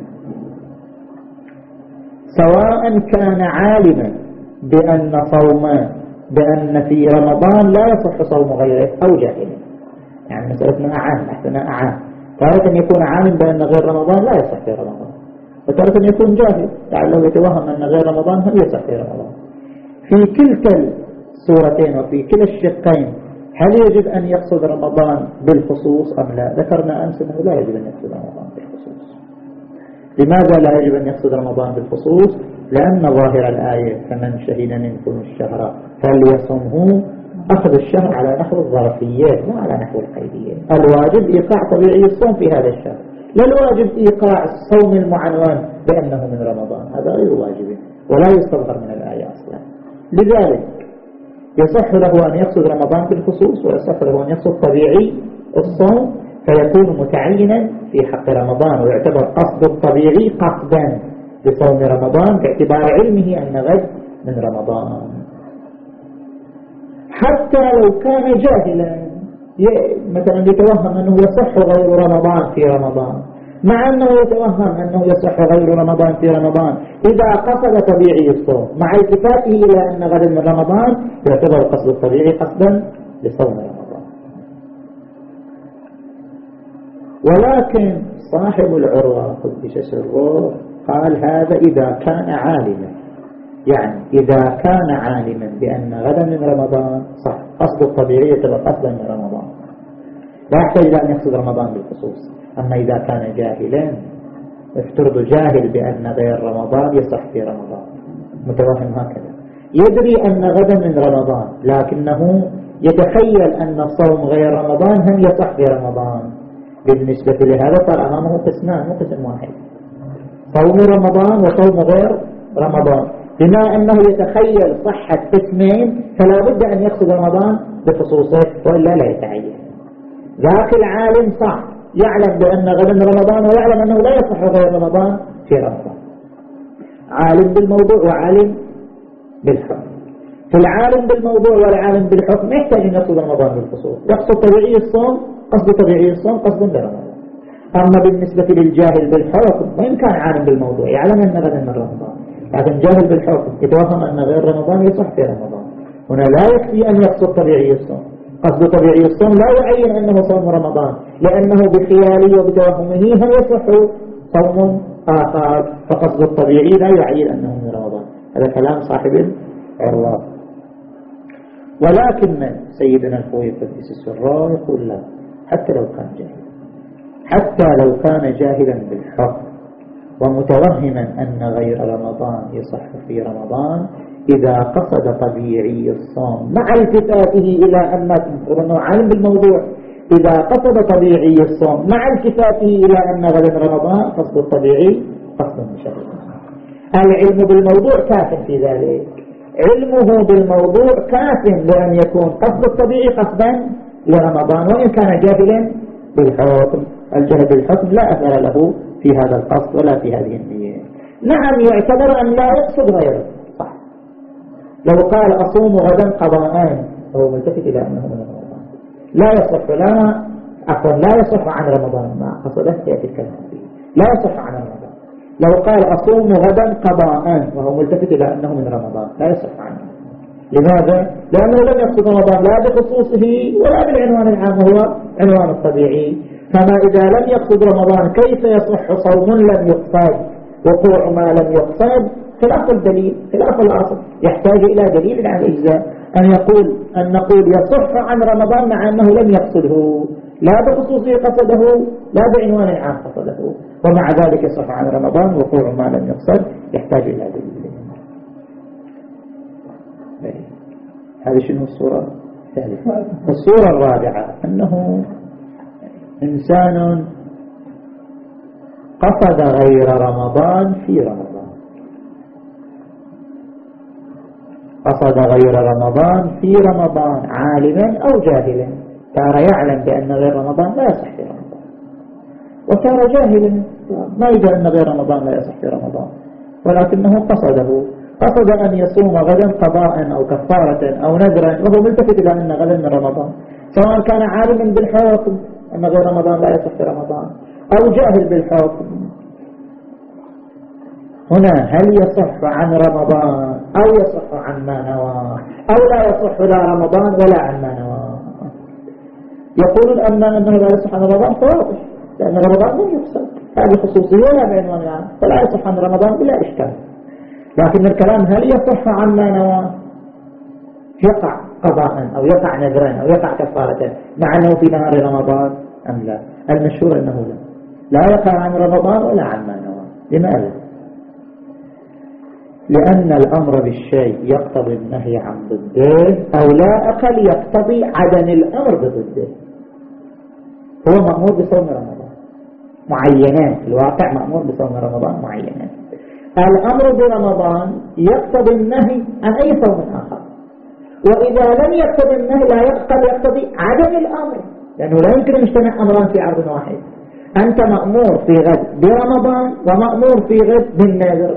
سواء كان عالما بأن صوم بأن في رمضان لا يصح صوم غيره أو جاهلا، يعني مسألتنا أعام، احنا أعام. تارة يكون عالم بأن غير رمضان لا يصح في رمضان، وتارة يكون جاهل لعله يتوهم أن غير رمضان هل يصح في رمضان. في كلتا الصورتين وفي كلا الشقين هل يجب أن يقصد رمضان بالخصوص أم لا؟ ذكرنا أمس أنه لا يجب أن يقصد رمضان بالخصوص. لماذا لا يجب أن يقصد رمضان بالخصوص؟ لأن ظاهر الآية فمن شهد منكم الشهر فليصمه أخذ الشهر على نحو الظرفيات مو على نحو القيدية. الواجب إيقاع طبيعي الصوم في هذا الشهر، لا الواجب إيقاع الصوم المعنوان بأنه من رمضان، هذا غير واجب ولا يستظهر من الآية أصلا. لذلك يصح له أن يقصد رمضان بالخصوص ويصح له أن يقصد طبيعي الصوم، فيكون متعينا في حق رمضان ويعتبر قصد الطبيعي قصدا لصوم رمضان باعتبار علمه أن غد من رمضان، حتى لو كان جاهلا مثلا يتوهم أنه يصح غير رمضان في رمضان، مع أنه يتوهم أنه يصح غير رمضان في رمضان إذا قصد طبيعي الصوم مع التفاته إلى أن غد من رمضان يعتبر قصد الطبيعي قصدا لصوم رمضان. ولكن صاحب العروة قدس سره قال هذا إذا كان عالما، يعني إذا كان عالما بأن غدا من رمضان صح قصد الطبيعي يعتبر قصدا من رمضان، لا يحتاج إلى أن يقصد رمضان بالخصوص. أما إذا كان جاهلا، افترض جاهل بأن غير رمضان يصح في رمضان، متوهم هكذا، يدري أن غدا من رمضان لكنه يتخيل أن الصوم غير رمضان هم يصح في رمضان، بالنسبة لهذا صار أمامه قسمان مو قسم واحد، صوم رمضان وصوم غير رمضان. بما أنه يتخيل صحة قسمين فلا بد أن يقصد رمضان بخصوصه وإلا لا يتعين. ذاك العالم صح يعلم بأن غدا من رمضان ويعلم أنه لا يصح غير رمضان في رمضان، عالم بالموضوع وعالم بالحكم. في العالم بالموضوع والعالم بالحكم يحتاج أن يقصد رمضان بالخصوص، يقصد طبيعي الصوم قصد طبيعي الصوم قصد برمضان. أما بالنسبة للجاهل بالحكم وإن كان عالم بالموضوع يعلم أن غدا من رمضان لكن جاهل بالحكم يتوهم أن غير رمضان يصح في رمضان، هنا لا يكفي أن يقصد طبيعي الصوم، قصد طبيعي الصوم لا يعين أنه صوم رمضان لأنه بخياله وبتوهمه هم يصح صوم آخر، فقصد الطبيعي لا يعين أنه من رمضان. هذا كلام صاحب العروة. ولكن سيدنا الخوي قدس السراء يقول لا، حتى لو كان جاهلا، حتى لو كان جاهلا بالحق ومتوهما أن غير رمضان يصح في رمضان، إذا قصد طبيعي الصوم مع التفاته إلى أنه علم بالموضوع، إذا قصد طبيعي الصوم مع التفاته إلى أن غدا رمضان قصد الطبيعي قصد مشرع. العلم بالموضوع كاف في ذلك، علمه بالموضوع كاف لأن يكون قصد الطبيعي قصدا لرمضان وإن كان جاهلا بالحكم. الجهل بالحكم لا أثر له في هذا القصد ولا في هذه النية. نعم يعتبر أن لا يقصد غيره صح، لو قال أصوم غدا قضاءان فهو ملتفت إلى أنه من رمضان، لا يصح لا عفوا لا يصح عن رمضان ما قصده يأتي الكلام فيه، لا يصح عن رمضان. لو قال أصوم غدا قضاءان وهو ملتفت إلى أنه من رمضان لا يصح عنه. لماذا؟ لأنه لم يقصد رمضان لا بخصوصه ولا بالعنوان العام هو عنوان الطبيعي. فما إذا لم يقصد رمضان كيف يصح صوم لم يقصد وقوع ما لم يقصد؟ خلاف الدليل خلاف الأصل، يحتاج إلى دليل عن الإجزاء. أن يقول أن نقول يصح عن رمضان مع أنه لم يقصده لا بخصوصه قصده لا بعنوان عام قصده، ومع ذلك يصح عن رمضان وقوع ما لم يقصد، يحتاج إلى دليل. هذه شنو الصورة الثالثة؟ الصورة الرابعة أنه إنسان قصد غير رمضان في رمضان، قصد غير رمضان في رمضان عالما أو جاهلا، ترى يعلم بأن غير رمضان لا يصح في رمضان، وترى جاهلا ما يدري أن غير رمضان لا يصح في رمضان، ولكنه قصده، قصد أن يصوم غدا قضاء أو كفارة أو نذرا وهو ملتفت إلى أن غدا من رمضان، سواء كان عالما بالحكم أن غير رمضان لا يصح في رمضان أو جاهل بالحكم. هنا هل يصح عن رمضان أو يصح عن ما نوى، أو لا يصح لا رمضان ولا عن ما نوى؟ يقولون أما أنه لا يصح عن رمضان فواضح، لأن رمضان لم يفسد، هذه خصوصية لا بعنوان يعني، فلا يصح عن رمضان بلا إشكال. لكن الكلام هل يصح عن ما نوى، يقع قضاء أو يقع نذرا أو يقع كفارة مع أنه في نهار رمضان أم لا؟ المشهور أنه لا، لا يقع عن رمضان ولا عن ما نوى. لماذا؟ لأن الأمر بالشيء يقتضي النهي عن ضده، أو لا أقل يقتضي عدم الأمر بضده. هو مأمور بصوم رمضان معينات، الواقع مأمور بصوم رمضان معينات، الأمر برمضان يقتضي النهي عن أي صوم آخر، وإذا لم يقتضي النهي لا يقتضي يقتضي عدم الأمر، لأنه لا يمكن أن يجتمع أمران في عرض واحد. أنت مأمور في غد برمضان ومأمور في غد بالنذر،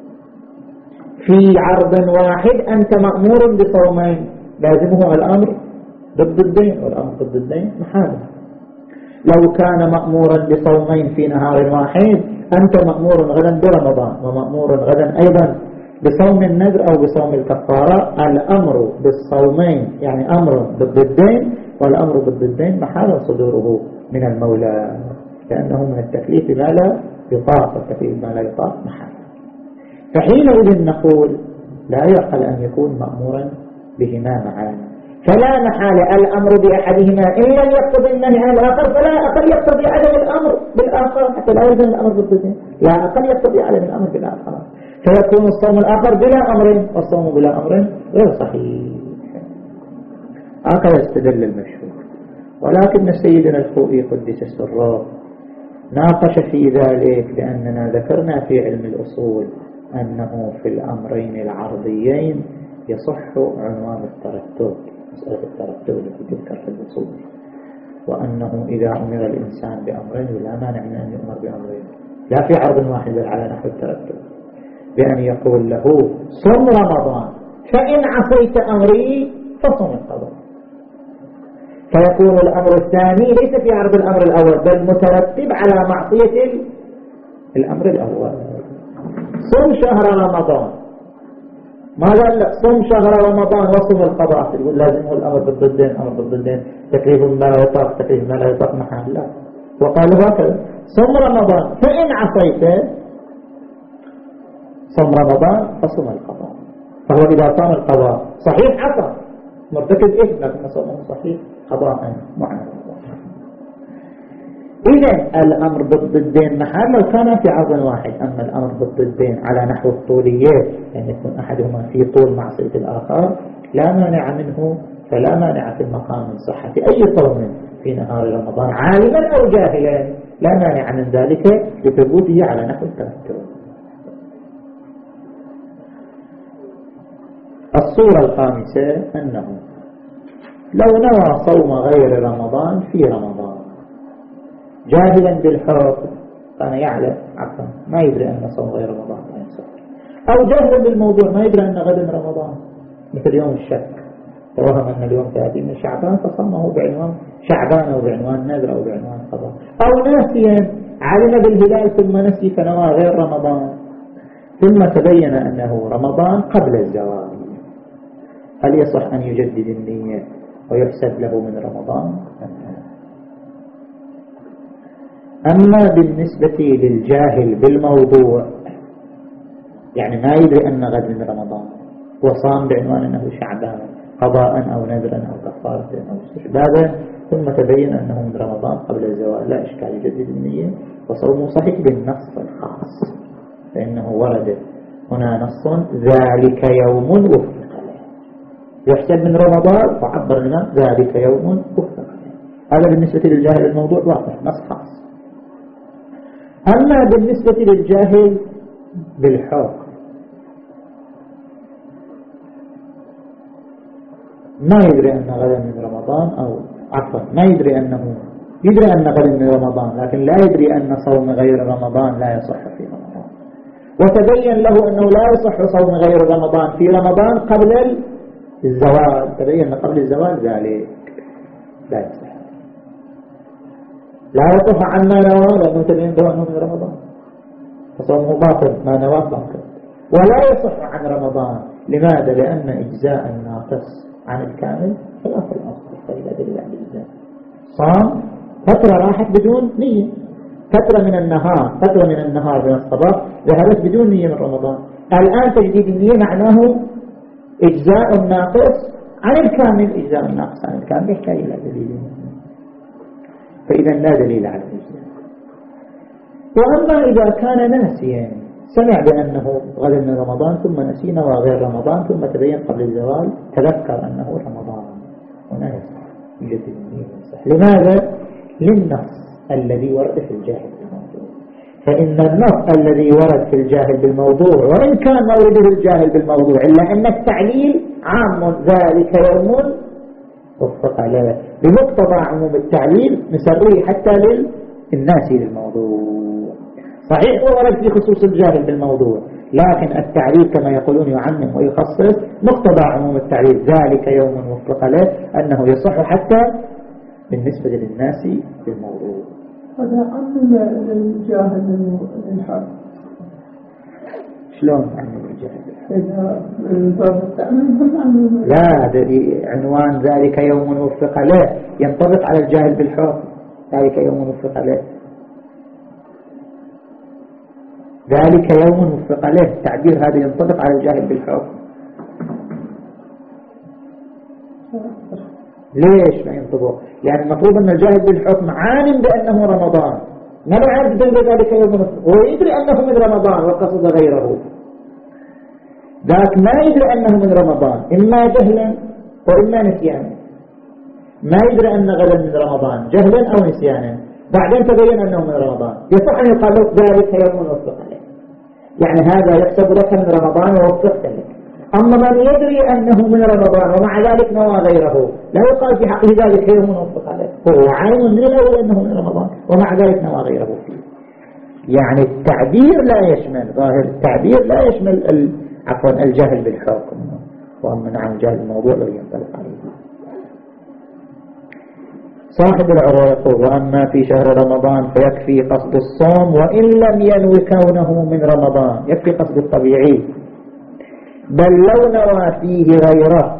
في عرض واحد أنت مأمور بصومين، لازمه الأمر ضد الدين، والأمر ضد الدين محاله. لو كان مأمورا بصومين في نهار واحد أنت مأمور غدا برمضان ومأمور غدا أيضا بصوم النذر أو بصوم الكفارة، الأمر بالصومين يعني أمر ضد الدين، والأمر ضد الدين محال صدوره من المولى، لأنه من التكليف ما لا يطاق، والتكليف ما لا يطاق محال. فحينئذ نقول لا يعقل أن يكون مأمورا بهما معا، فلا محال الأمر بأحدهما إن لم يقتضي النهي عن الآخر، فلا أقل يقتضي عدم الأمر بالآخر حتى لا يلزم الأمر بالضد، لا أقل يقتضي عدم الأمر بالآخر، فيكون الصوم الآخر بلا أمر والصوم بلا أمر غير صحيح. هكذا استدل المشهور. ولكن سيدنا الخوئي قدس سره ناقش في ذلك، لأننا ذكرنا في علم الأصول أنه في الأمرين العرضيين يصح عنوان الترتب، مسألة الترتب التي تذكر في الأصول، وأنه إذا أمر الإنسان بأمرين لا مانع من أن يؤمر بأمرين لا في عرض واحد بل على نحو الترتب، بأن يقول له صم رمضان فإن عصيت أمري فصم القضاء، فيكون الأمر الثاني ليس في عرض الأمر الأول بل مترتب على معصية الأمر الأول. صم شهر رمضان، ما قال لك صم شهر رمضان وصم القضاء، يقول لازم الأمر بالضدين، أمر بالضدين، تكليف ما لا يطاق تكليف ما لا يطاق محال، لا. وقال هكذا صم رمضان فإن عصيت صم رمضان فصم القضاء، فهو إذا صام القضاء صحيح عصى مرتكب إثم لكن صومه صحيح قضاء معين. إذا الأمر ضد الدين محال لو كان في عرض واحد، أما الأمر ضد الدين على نحو الطوليات يعني يكون أحدهما في طول معصية الآخر لا مانع منه، فلا مانع في المقام من صحة أي صوم في نهار رمضان عالما أو جاهلا، لا مانع من ذلك لثبوته على نحو الترتب. الصورة الخامسة أنه لو نوى صوم غير رمضان في رمضان جاهلا بالحكم، كان يعلم عفوا ما يدري أن صوم غير رمضان لا يصح، أو جاهلا بالموضوع ما يدري أن غد رمضان مثل يوم الشك، توهم أن اليوم ثلاثين من شعبان فصمه بعنوان شعبان أو بعنوان نذر أو بعنوان قضاء، أو ناسيا علم بالهلال ثم نسي فنوى غير رمضان ثم تبين أنه رمضان قبل الزوال، هل يصح أن يجدد النية ويحسب له من رمضان؟ أما بالنسبة للجاهل بالموضوع يعني ما يدري أن غد من رمضان وصام بعنوان أنه شعبان قضاء أو نذرا أو كفارة أو استحبابا ثم تبين أنه من رمضان قبل الزوال، لا إشكال يجدد النية وصومه صحيح بالنص الخاص، فإنه ورد هنا نص ذلك يوم وفق يحسب من رمضان وعبر لنا ذلك يوم وفق. هذا بالنسبة للجاهل الموضوع واضح نص خاص. أما بالنسبة للجاهل بالحكم ما يدري أن غدا من رمضان، أو عفوا ما يدري أنه يدري أن غدا من رمضان، لكن لا يدري أن صوم غير رمضان لا يصح في رمضان، وتبين له أنه لا يصح صوم غير رمضان في رمضان قبل الزوال، تبين قبل الزوال ذلك لا يصح، لا يصح عما نوى لأنه تبين له أنه من رمضان فصومه باطل، ما نوى باطل. ولا يصح عن رمضان، لماذا؟ لأن إجزاء الناقص عن الكامل خلاف الأصل، فإذا دليل على الإجزاء صام فترة راحت بدون نية، فترة من النهار فترة من النهار من الصباح ذهبت بدون نية من رمضان، الآن تجديد النية معناه إجزاء الناقص عن الكامل، إجزاء الناقص عن الكامل يحتاج إلى دليل، فإذا لا دليل على الإجزاء. وأما إذا كان ناسيا سمع بأنه غدا من رمضان ثم نسي نوى غير رمضان ثم تبين قبل الزوال تذكر أنه رمضان، هنا يصح يجدد النية يصح. لماذا؟ للنص الذي ورد في الجاهل بالموضوع، فإن النص الذي ورد في الجاهل بالموضوع وإن كان مورده الجاهل بالموضوع إلا أن التعليل عام، ذلك يوم وفق له، بمقتضى عموم التعليل نسريه حتى للناس للموضوع. صحيح هو ورد في خصوص الجاهل بالموضوع، لكن التعليل كما يقولون يعمم ويخصص، مقتضى عموم التعليل ذلك يوم وفق له أنه يصح حتى بالنسبة للناس بالموضوع. هذا عمم للجاهل للحق. شلون عمم الجاهل؟ إذا لا، عنوان ذلك يوم وفق له ينطبق على الجاهل بالحكم، ذلك يوم وفق له، ذلك يوم وفق له التعبير هذا ينطبق على الجاهل بالحكم. ليش ما ينطبق؟ لأن المطلوب أن الجاهل بالحكم عالم بأنه رمضان، ما عارف ذلك يوم وفق، هو يدري أنه من رمضان وقصد غيره، ذاك ما يدري أنه من رمضان إما جهلا وإما نسيانا، ما يدري أن غدا من رمضان جهلا أو نسيانا، بعدين تبين أنه من رمضان، يصح أن يقال ذلك يوم وفق له، يعني هذا يحسب لك من رمضان ووفقت لك. أما من يدري أنه من رمضان ومع ذلك نوى غيره لا يقال في حقه ذلك يوم وفق له، هو عالم من الأول أنه من رمضان ومع ذلك نوى غيره فيه. يعني التعبير لا يشمل، ظاهر التعبير لا يشمل ال... عفوا الجهل بالحكم، وأما نعم الجهل الموضوع الذي ينطلق عليه. صاحب العروة يقول: وأما في شهر رمضان فيكفي قصد الصوم وإن لم ينوي كونه من رمضان، يكفي قصد الطبيعي، بل لو نوى فيه غيره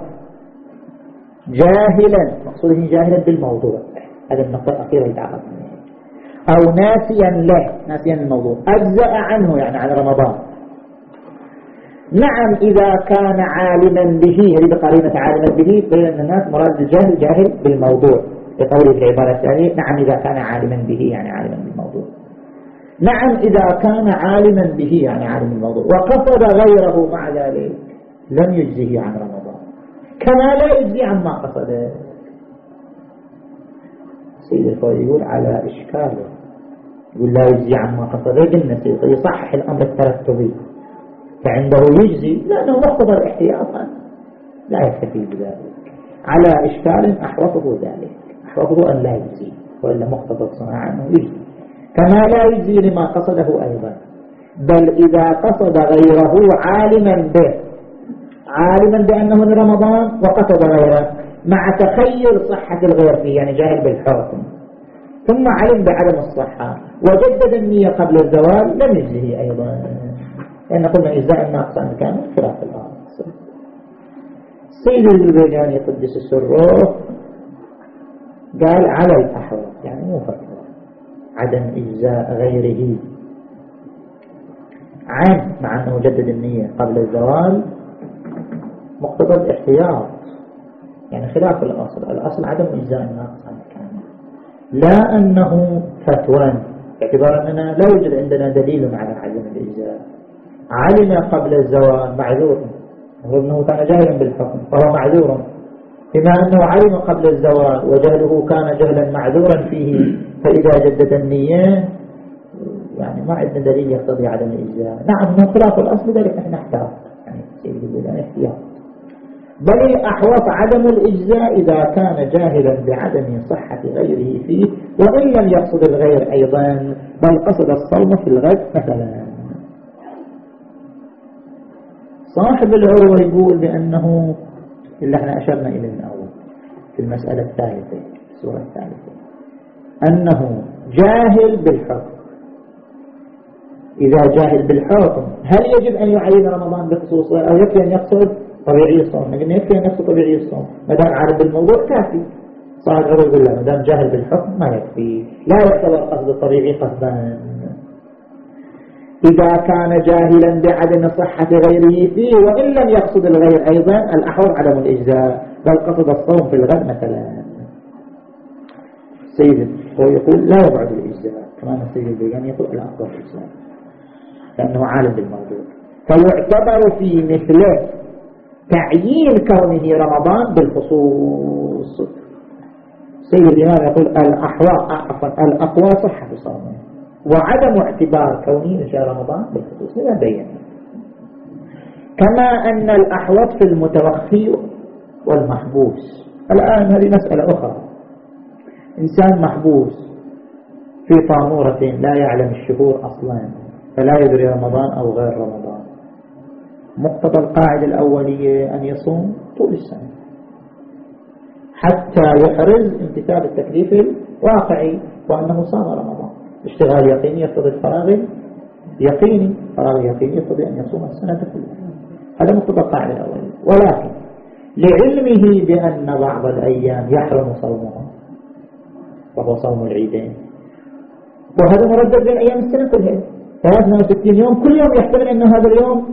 جاهلا، مقصوده جاهلا بالموضوع، هذا النقطة الأخيرة يتعرض منها، أو ناسيا له، ناسيا الموضوع، أجزأ عنه يعني عن رمضان. نعم إذا كان عالما به، هذه بقرينة عالما به بين الناس مراد الجاهل جاهل بالموضوع، بقوله في العبارة الثانية نعم إذا كان عالما به يعني عالما بالموضوع. نعم إذا كان عالما به يعني عالم بالموضوع وقصد غيره مع ذلك لم يجزيه عن رمضان، كما لا يجزي عما قصده. سيد الفوزي يقول على إشكاله، يقول لا يجزي عما قصده بالنسبة، يصحح الأمر الترتبي، فعنده يجزي لأنه مقتضى الاحتياط لا يكتفي بذلك. على إشكال أحوطه ذلك، أحوطه أن لا يجزي، وإلا مقتضى الصناعة أنه يجزي، كما لا يجزي لما قصده أيضا، بل إذا قصد غيره عالما به، عالما بأنه من رمضان وقصد غيره مع تخيل صحة الغير فيه، يعني جاهل بالحكم، ثم علم بعدم الصحة وجدد النية قبل الزوال لم يجزيه أيضا، لأن قلنا إجزاء الناقص عن كامل خلاف الآن. سيد الزبيداني قدس سره قال على الأحوال، يعني مو فتوى، عدم إجزاء غيره عن، مع أنه جدد النية قبل الزوال، مقتضى الاحتياط، يعني خلاف الأصل. الأصل عدم إجزاء الناقص عن الكامل، لا أنه فتوى، باعتبار أننا لا يوجد عندنا دليل على عدم الإجزاء. علم قبل الزوال معذور، وابنه كان جاهلا بالحكم فهو معذور، بما أنه علم قبل الزوال وجهله كان جهلا معذورا فيه، فإذا جدد النية يعني ما عندنا دليل يقتضي عدم الإجزاء. نعم من خلاف الأصل ذلك نحن نحتاط يعني يقول أن احتياط. بل الأحوط عدم الإجزاء إذا كان جاهلا بعدم صحة غيره فيه وإن لم يقصد الغير أيضا بل قصد الصوم في الغد مثلا. صاحب العروة يقول بأنه اللي احنا أشرنا إليه من أول في المسألة الثالثة السورة الثالثة أنه جاهل بالحكم. إذا جاهل بالحكم هل يجب أن يعين رمضان بخصوصه أو يكفي أن يقصد طبيعي الصوم؟ نقول يكفي أن يقصد طبيعي الصوم ما دام عارف بالموضوع كافي. صاحب العروة يقول لا ما دام جاهل بالحكم ما يكفي لا يعتبر قصد الطبيعي قصدا. إذا كان جاهلا بعدم صحة غيره فيه وإن لم يقصد الغير أيضا الأحوط عدم الإجزاء بل قصد الصوم في الغد مثلا. السيد هو يقول لا يبعد الإجزاء كمان السيد البيجاني يقول الأفضل الإجزاء لأنه عالم بالموضوع. فيعتبر في مثله تعيين كونه رمضان بالخصوص. السيد الإمام يقول الأحوى الأقوى صحة صومه وعدم اعتبار كونه شهر رمضان بالخصوص لا بين. كما أن الأحوط في المتوخي والمحبوس. الآن هذه مسألة أخرى. إنسان محبوس في طامورة لا يعلم الشهور أصلا فلا يدري رمضان أو غير رمضان. مقتضى القاعدة الأولية أن يصوم طول السنة حتى يحرز امتثال التكليف الواقعي وأنه صام رمضان. اشتغال يقيني يقتضي الفراغ يقيني فراغ يقيني يقتضي أن يصوم السنة كلها. هذا مقتضى القاعدة الأولية. ولكن لعلمه بأن بعض الأيام يحرم صومها وهو صوم العيدين وهذا مردد بين أيام السنة كلها ثلاثة وستين يوم كل يوم يحتمل أنه هذا اليوم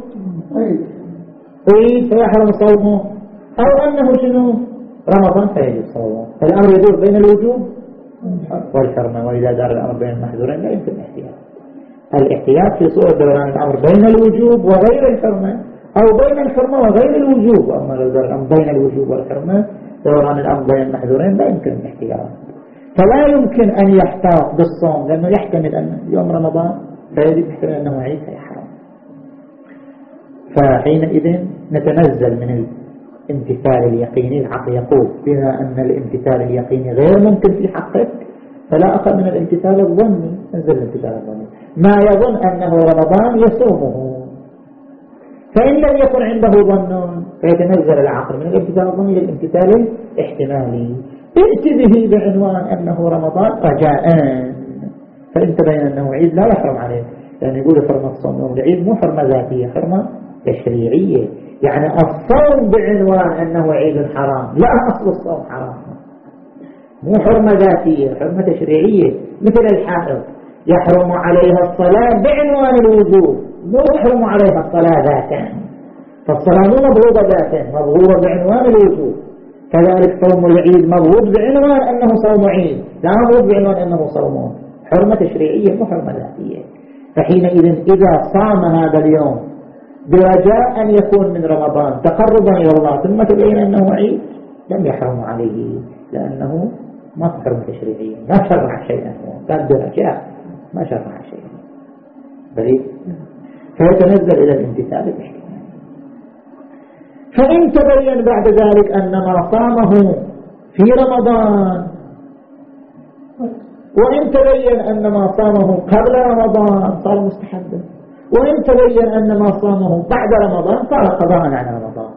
عيد فيحرم صومه أو أنه شنو رمضان فيجب صومه. الأمر يدور بين الوجوب والحرمة وإذا دار الأمر بين المحذورين لا يمكن الاحتياط. الاحتياط في صورة دوران الأمر بين الوجوب وغير الحرمة أو بين الحرمة وغير الوجوب. وأما لو دار الأمر بين الوجوب والحرمة دوران الأمر بين المحذورين لا يمكن الاحتياط. فلا يمكن أن يحتاط بالصوم لأنه يحتمل أن يوم رمضان فيجب يحتمل أنه عيد فيحرم. فحينئذ نتنزل من الامتثال اليقيني. العقل يقول بما أن الامتثال اليقيني غير ممكن في حقك فلا أقل من الامتثال الظني. ننزل الامتثال الظني ما يظن أنه رمضان يصومه فإن لم يكن عنده ظن فيتنزل العقل من الامتثال الظني للامتثال الاحتمالي. ائت به بعنوان أنه رمضان رجاء فإن تبين أنه عيد لا يحرم عليه لأن يقول حرمة الصوم يوم العيد مو حرمة ذاتية حرمة تشريعية. يعني الصوم بعنوان أنه عيد حرام لا أصل الصوم حرام مو حرمة ذاتية حرمة تشريعية. مثل الحائض يحرم عليها الصلاة بعنوان الوجوب مو يحرم عليها الصلاة ذاتا. فالصلاة مو مبغوضة ذاتا مبغوضة بعنوان الوجوب. كذلك صوم العيد مبغوض بعنوان أنه صوم عيد لا مبغوض بعنوان أنه صوم حرمة تشريعية مو حرمة ذاتية. فحينئذ إذا صام هذا اليوم برجاء أن يكون من رمضان تقربا إلى الله ثم تبين أنه عيد لم يحرم عليه لأنه ما حرمة تشريعية ما شرع شيئا كان برجاء ما شرع شيئا بريد. فيتنزل إلى الامتثال الاحتمالي. فإن تبين بعد ذلك أن ما صامه في رمضان وإن تبين أن ما صامه قبل رمضان صار مستحبا وإن تبين أن ما صامه بعد رمضان صار قضاء عن رمضان.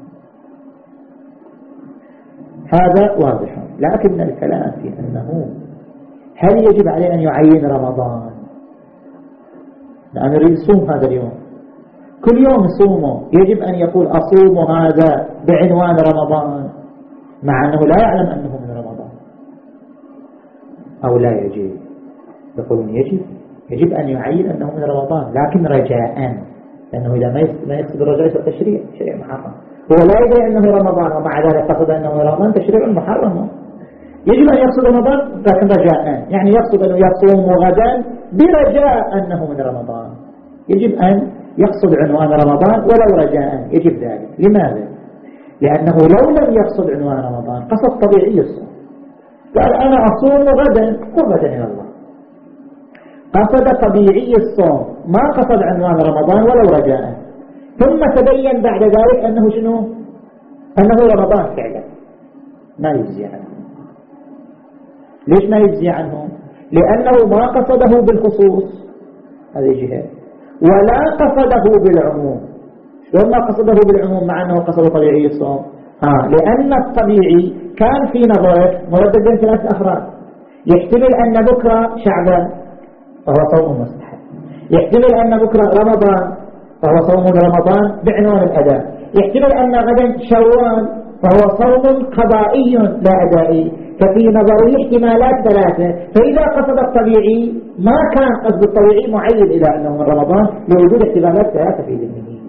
هذا واضح. لكن الكلام في أنه هل يجب عليه أن يعين رمضان لأن يريد يصوم هذا اليوم كل يوم يصومه يجب أن يقول أصوم هذا بعنوان رمضان مع أنه لا يعلم أنه من رمضان أو لا يجب. يقولون يجب يجب أن يعين أنه من رمضان لكن رجاء لأنه إذا ما يقصد الرجاء يصير تشريع شريع محرم. هو لا يدري أنه رمضان ومع ذلك قصد أنه رمضان تشريع محرم. يجب أن يقصد رمضان لكن رجاء يعني يقصد أنه يصوم غدا برجاء أنه من رمضان. يجب أن يقصد عنوان رمضان ولو رجاء يجب ذلك. لماذا؟ لأنه لو لم يقصد عنوان رمضان قصد طبيعي الصوم قال أنا أصوم غدا قربة إلى الله قصد طبيعي الصوم ما قصد عنوان رمضان ولو رجاء، ثم تبين بعد ذلك أنه شنو؟ أنه رمضان فعلا، ما يجزي عنه. ليش ما يجزي عنه؟ لأنه ما قصده بالخصوص، هذه جهة، ولا قصده بالعموم. شلون ما قصده بالعموم مع أنه قصد طبيعي الصوم؟ آه لأن الطبيعي كان في نظرك مردد بين ثلاث أفراد، يحتمل أن بكرة شعبان فهو صوم مستحب، يحتمل أن بكرة رمضان فهو صوم رمضان بعنوان الأداء، يحتمل أن غدا شوال فهو صوم قضائي لا أدائي. ففي نظره احتمالات ثلاثة، فإذا قصد الطبيعي ما كان قصد الطبيعي معين إلى أنه من رمضان لوجود احتمالات ثلاثة في ذهنه.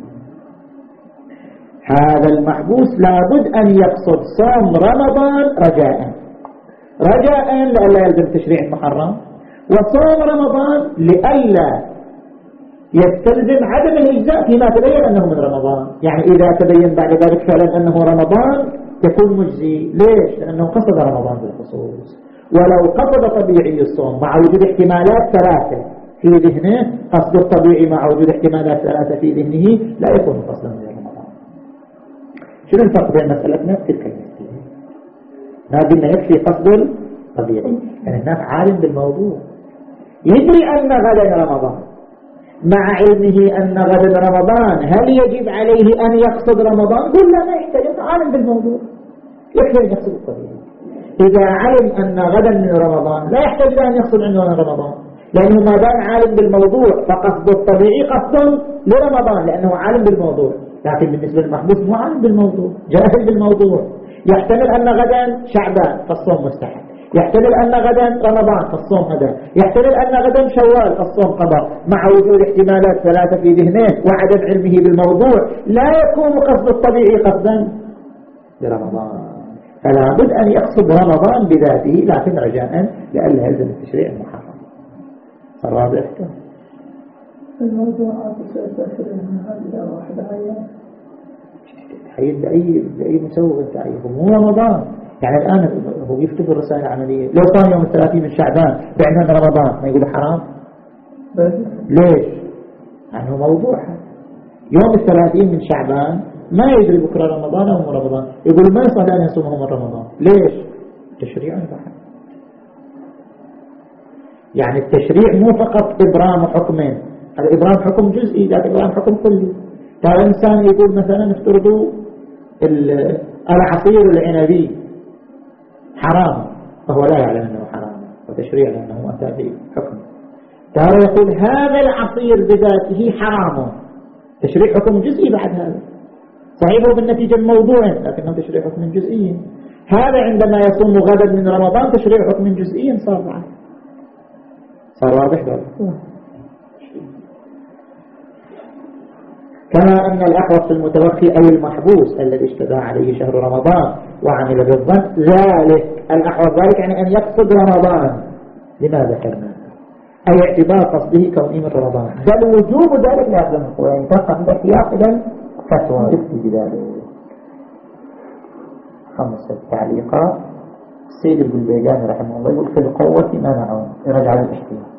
هذا المحبوس لابد أن يقصد صوم رمضان رجاء، رجاء لألا يلزم تشريع المحرم، وصوم رمضان لألا يستلزم عدم الإجزاء فيما تبين أنه من رمضان. يعني إذا تبين بعد ذلك فعلا أنه رمضان يكون مجزي. ليش؟ لأنه قصد رمضان بالخصوص. ولو قصد طبيعي الصوم مع وجود احتمالات ثلاثة في ذهنه، قصد الطبيعي مع وجود احتمالات ثلاثة في ذهنه لا يكون قصدا لرمضان. شنو الفرق بين مسألتنا تلك المسألة؟ ما قلنا يكفي قصد الطبيعي، يعني هناك عالم بالموضوع يدري أن غدا رمضان، مع علمه أن غدا رمضان هل يجب عليه أن يقصد رمضان؟ قل لا، ما يحتاج، عالم بالموضوع يحتاج أن يقصد الطبيعي. إذا علم أن غدا من رمضان لا يحتاج أن يقصد عنوان رمضان، لأنه ما دام عالم بالموضوع فقصد الطبيعي قصد لرمضان لأنه عالم بالموضوع. لكن بالنسبة للمحبوس مو عالم بالموضوع، جاهل بالموضوع. يحتمل أن غدا شعبان فالصوم مستحب، يحتمل أن غدا رمضان فالصوم هذا، يحتمل أن غدا شوال فالصوم قضاء. مع وجود احتمالات ثلاثة في ذهنه وعدم علمه بالموضوع لا يكون قصد الطبيعي قصدا لرمضان. فلا بد أن يقصد رمضان بذاته، لكن رجاء لألا يلزم التشريع المحرم. الرابع الموضوعات سيتأثر من هذه واحدة أيام حيد بأي بأي مسوغ تعيهم. مو رمضان يعني الآن هو يكتب الرسائل العملية، لو صار يوم الثلاثين من شعبان بعنوان رمضان ما يقول حرام؟ ليش؟ يعني هو موضوع يوم الثلاثين من شعبان ما يدري بكرة رمضان أو مو رمضان، يقول ما يصح أن يصومه من رمضان. ليش؟ تشريع بحث. يعني التشريع مو فقط إبرام حكمين، الإبرام حكم جزئي لكن الإبرام حكم كلي. ترى إنسان يقول مثلا افترضوا العصير العنبي حرام فهو لا يعلم أنه حرام، وتشريع لأنه أتى بحكم. ترى يقول هذا العصير بذاته حرام، تشريع حكم جزئي بعد هذا، صحيح هو بالنتيجة الموضوع لكنه تشريع حكم جزئي. هذا عندما يصوم غدا من رمضان تشريع حكم جزئي صار بعد، صار واضح ذلك. كما أن الأحوص المتوفي أي المحبوس الذي اشتبه عليه شهر رمضان وعمل بالظن ذلك، الأحوص ذلك يعني أن يقصد رمضان. لماذا ذكرنا؟ أي اعتبار قصده كونه من رمضان، بل وجوب ذلك لا يلزمه، وينتقل باحتياط إلى فتوى يفتي بذلك. خمسة تعليقات. السيد البلبيجاني رحمه الله يقول في القوة منع، يرجع للاحتياط،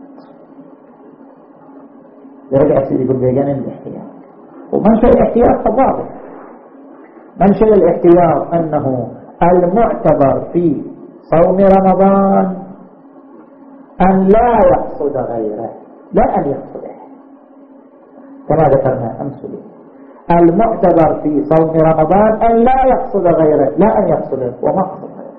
يرجع السيد البلبيجاني للاحتياط. ومنشأ الاحتياط فواضح، منشأ الاحتياط أنه المعتبر في صوم رمضان أن لا يقصد غيره لا أن يقصده، كما ذكرنا أمثلة. المعتبر في صوم رمضان أن لا يقصد غيره لا أن يقصده وما قصد غيره.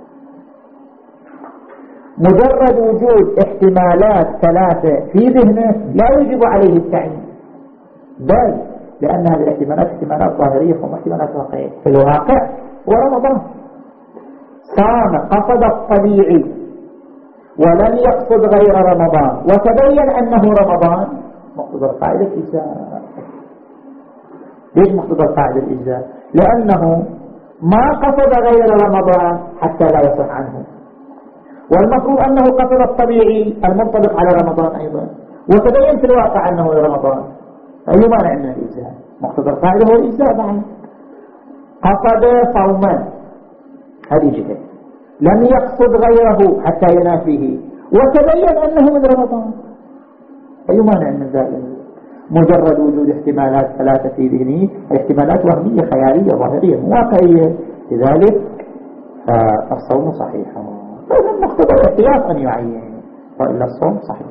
مجرد وجود احتمالات ثلاثة في ذهنه لا يجب عليه التعيين، بل لأن هذه الاحتمالات احتمالات ظاهرية وما احتمالات واقعية. في الواقع هو رمضان، صام قصد الطبيعي ولم يقصد غير رمضان وتبين أنه رمضان، مقصد القاعدة الإجزاء. ليش مقصد القاعدة الإجزاء؟ لأنه ما قصد غير رمضان حتى لا يصح عنه، والمفروض أنه قصد الطبيعي المنطبق على رمضان أيضا، وتبين في الواقع أنه رمضان. أي مانع من الإجزاء؟ مقصد القاعدة هو الإجزاء بعد. قصد صوما هذه جهة، لم يقصد غيره حتى ينافيه، وتبين أنه من رمضان. أي مانع من ذلك؟ مجرد وجود احتمالات ثلاثة في ذهنه، احتمالات وهمية خيالية ظاهرية مو واقعية، لذلك فالصوم صحيح. لازم مقتضى الاحتياط أن يعين، وإلا الصوم صحيح.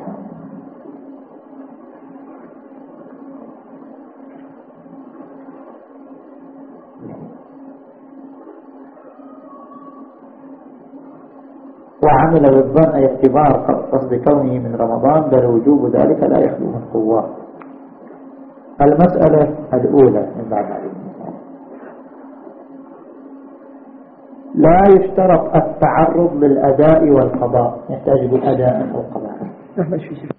وعمل بالظن أي اعتبار قصد كونه من رمضان، بل وجوب ذلك لا يخلو من قوة. المسألة الأولى من بعد هذه المسألة، لا يشترط التعرض للأداء والقضاء، يحتاج بالأداء أو القضاء.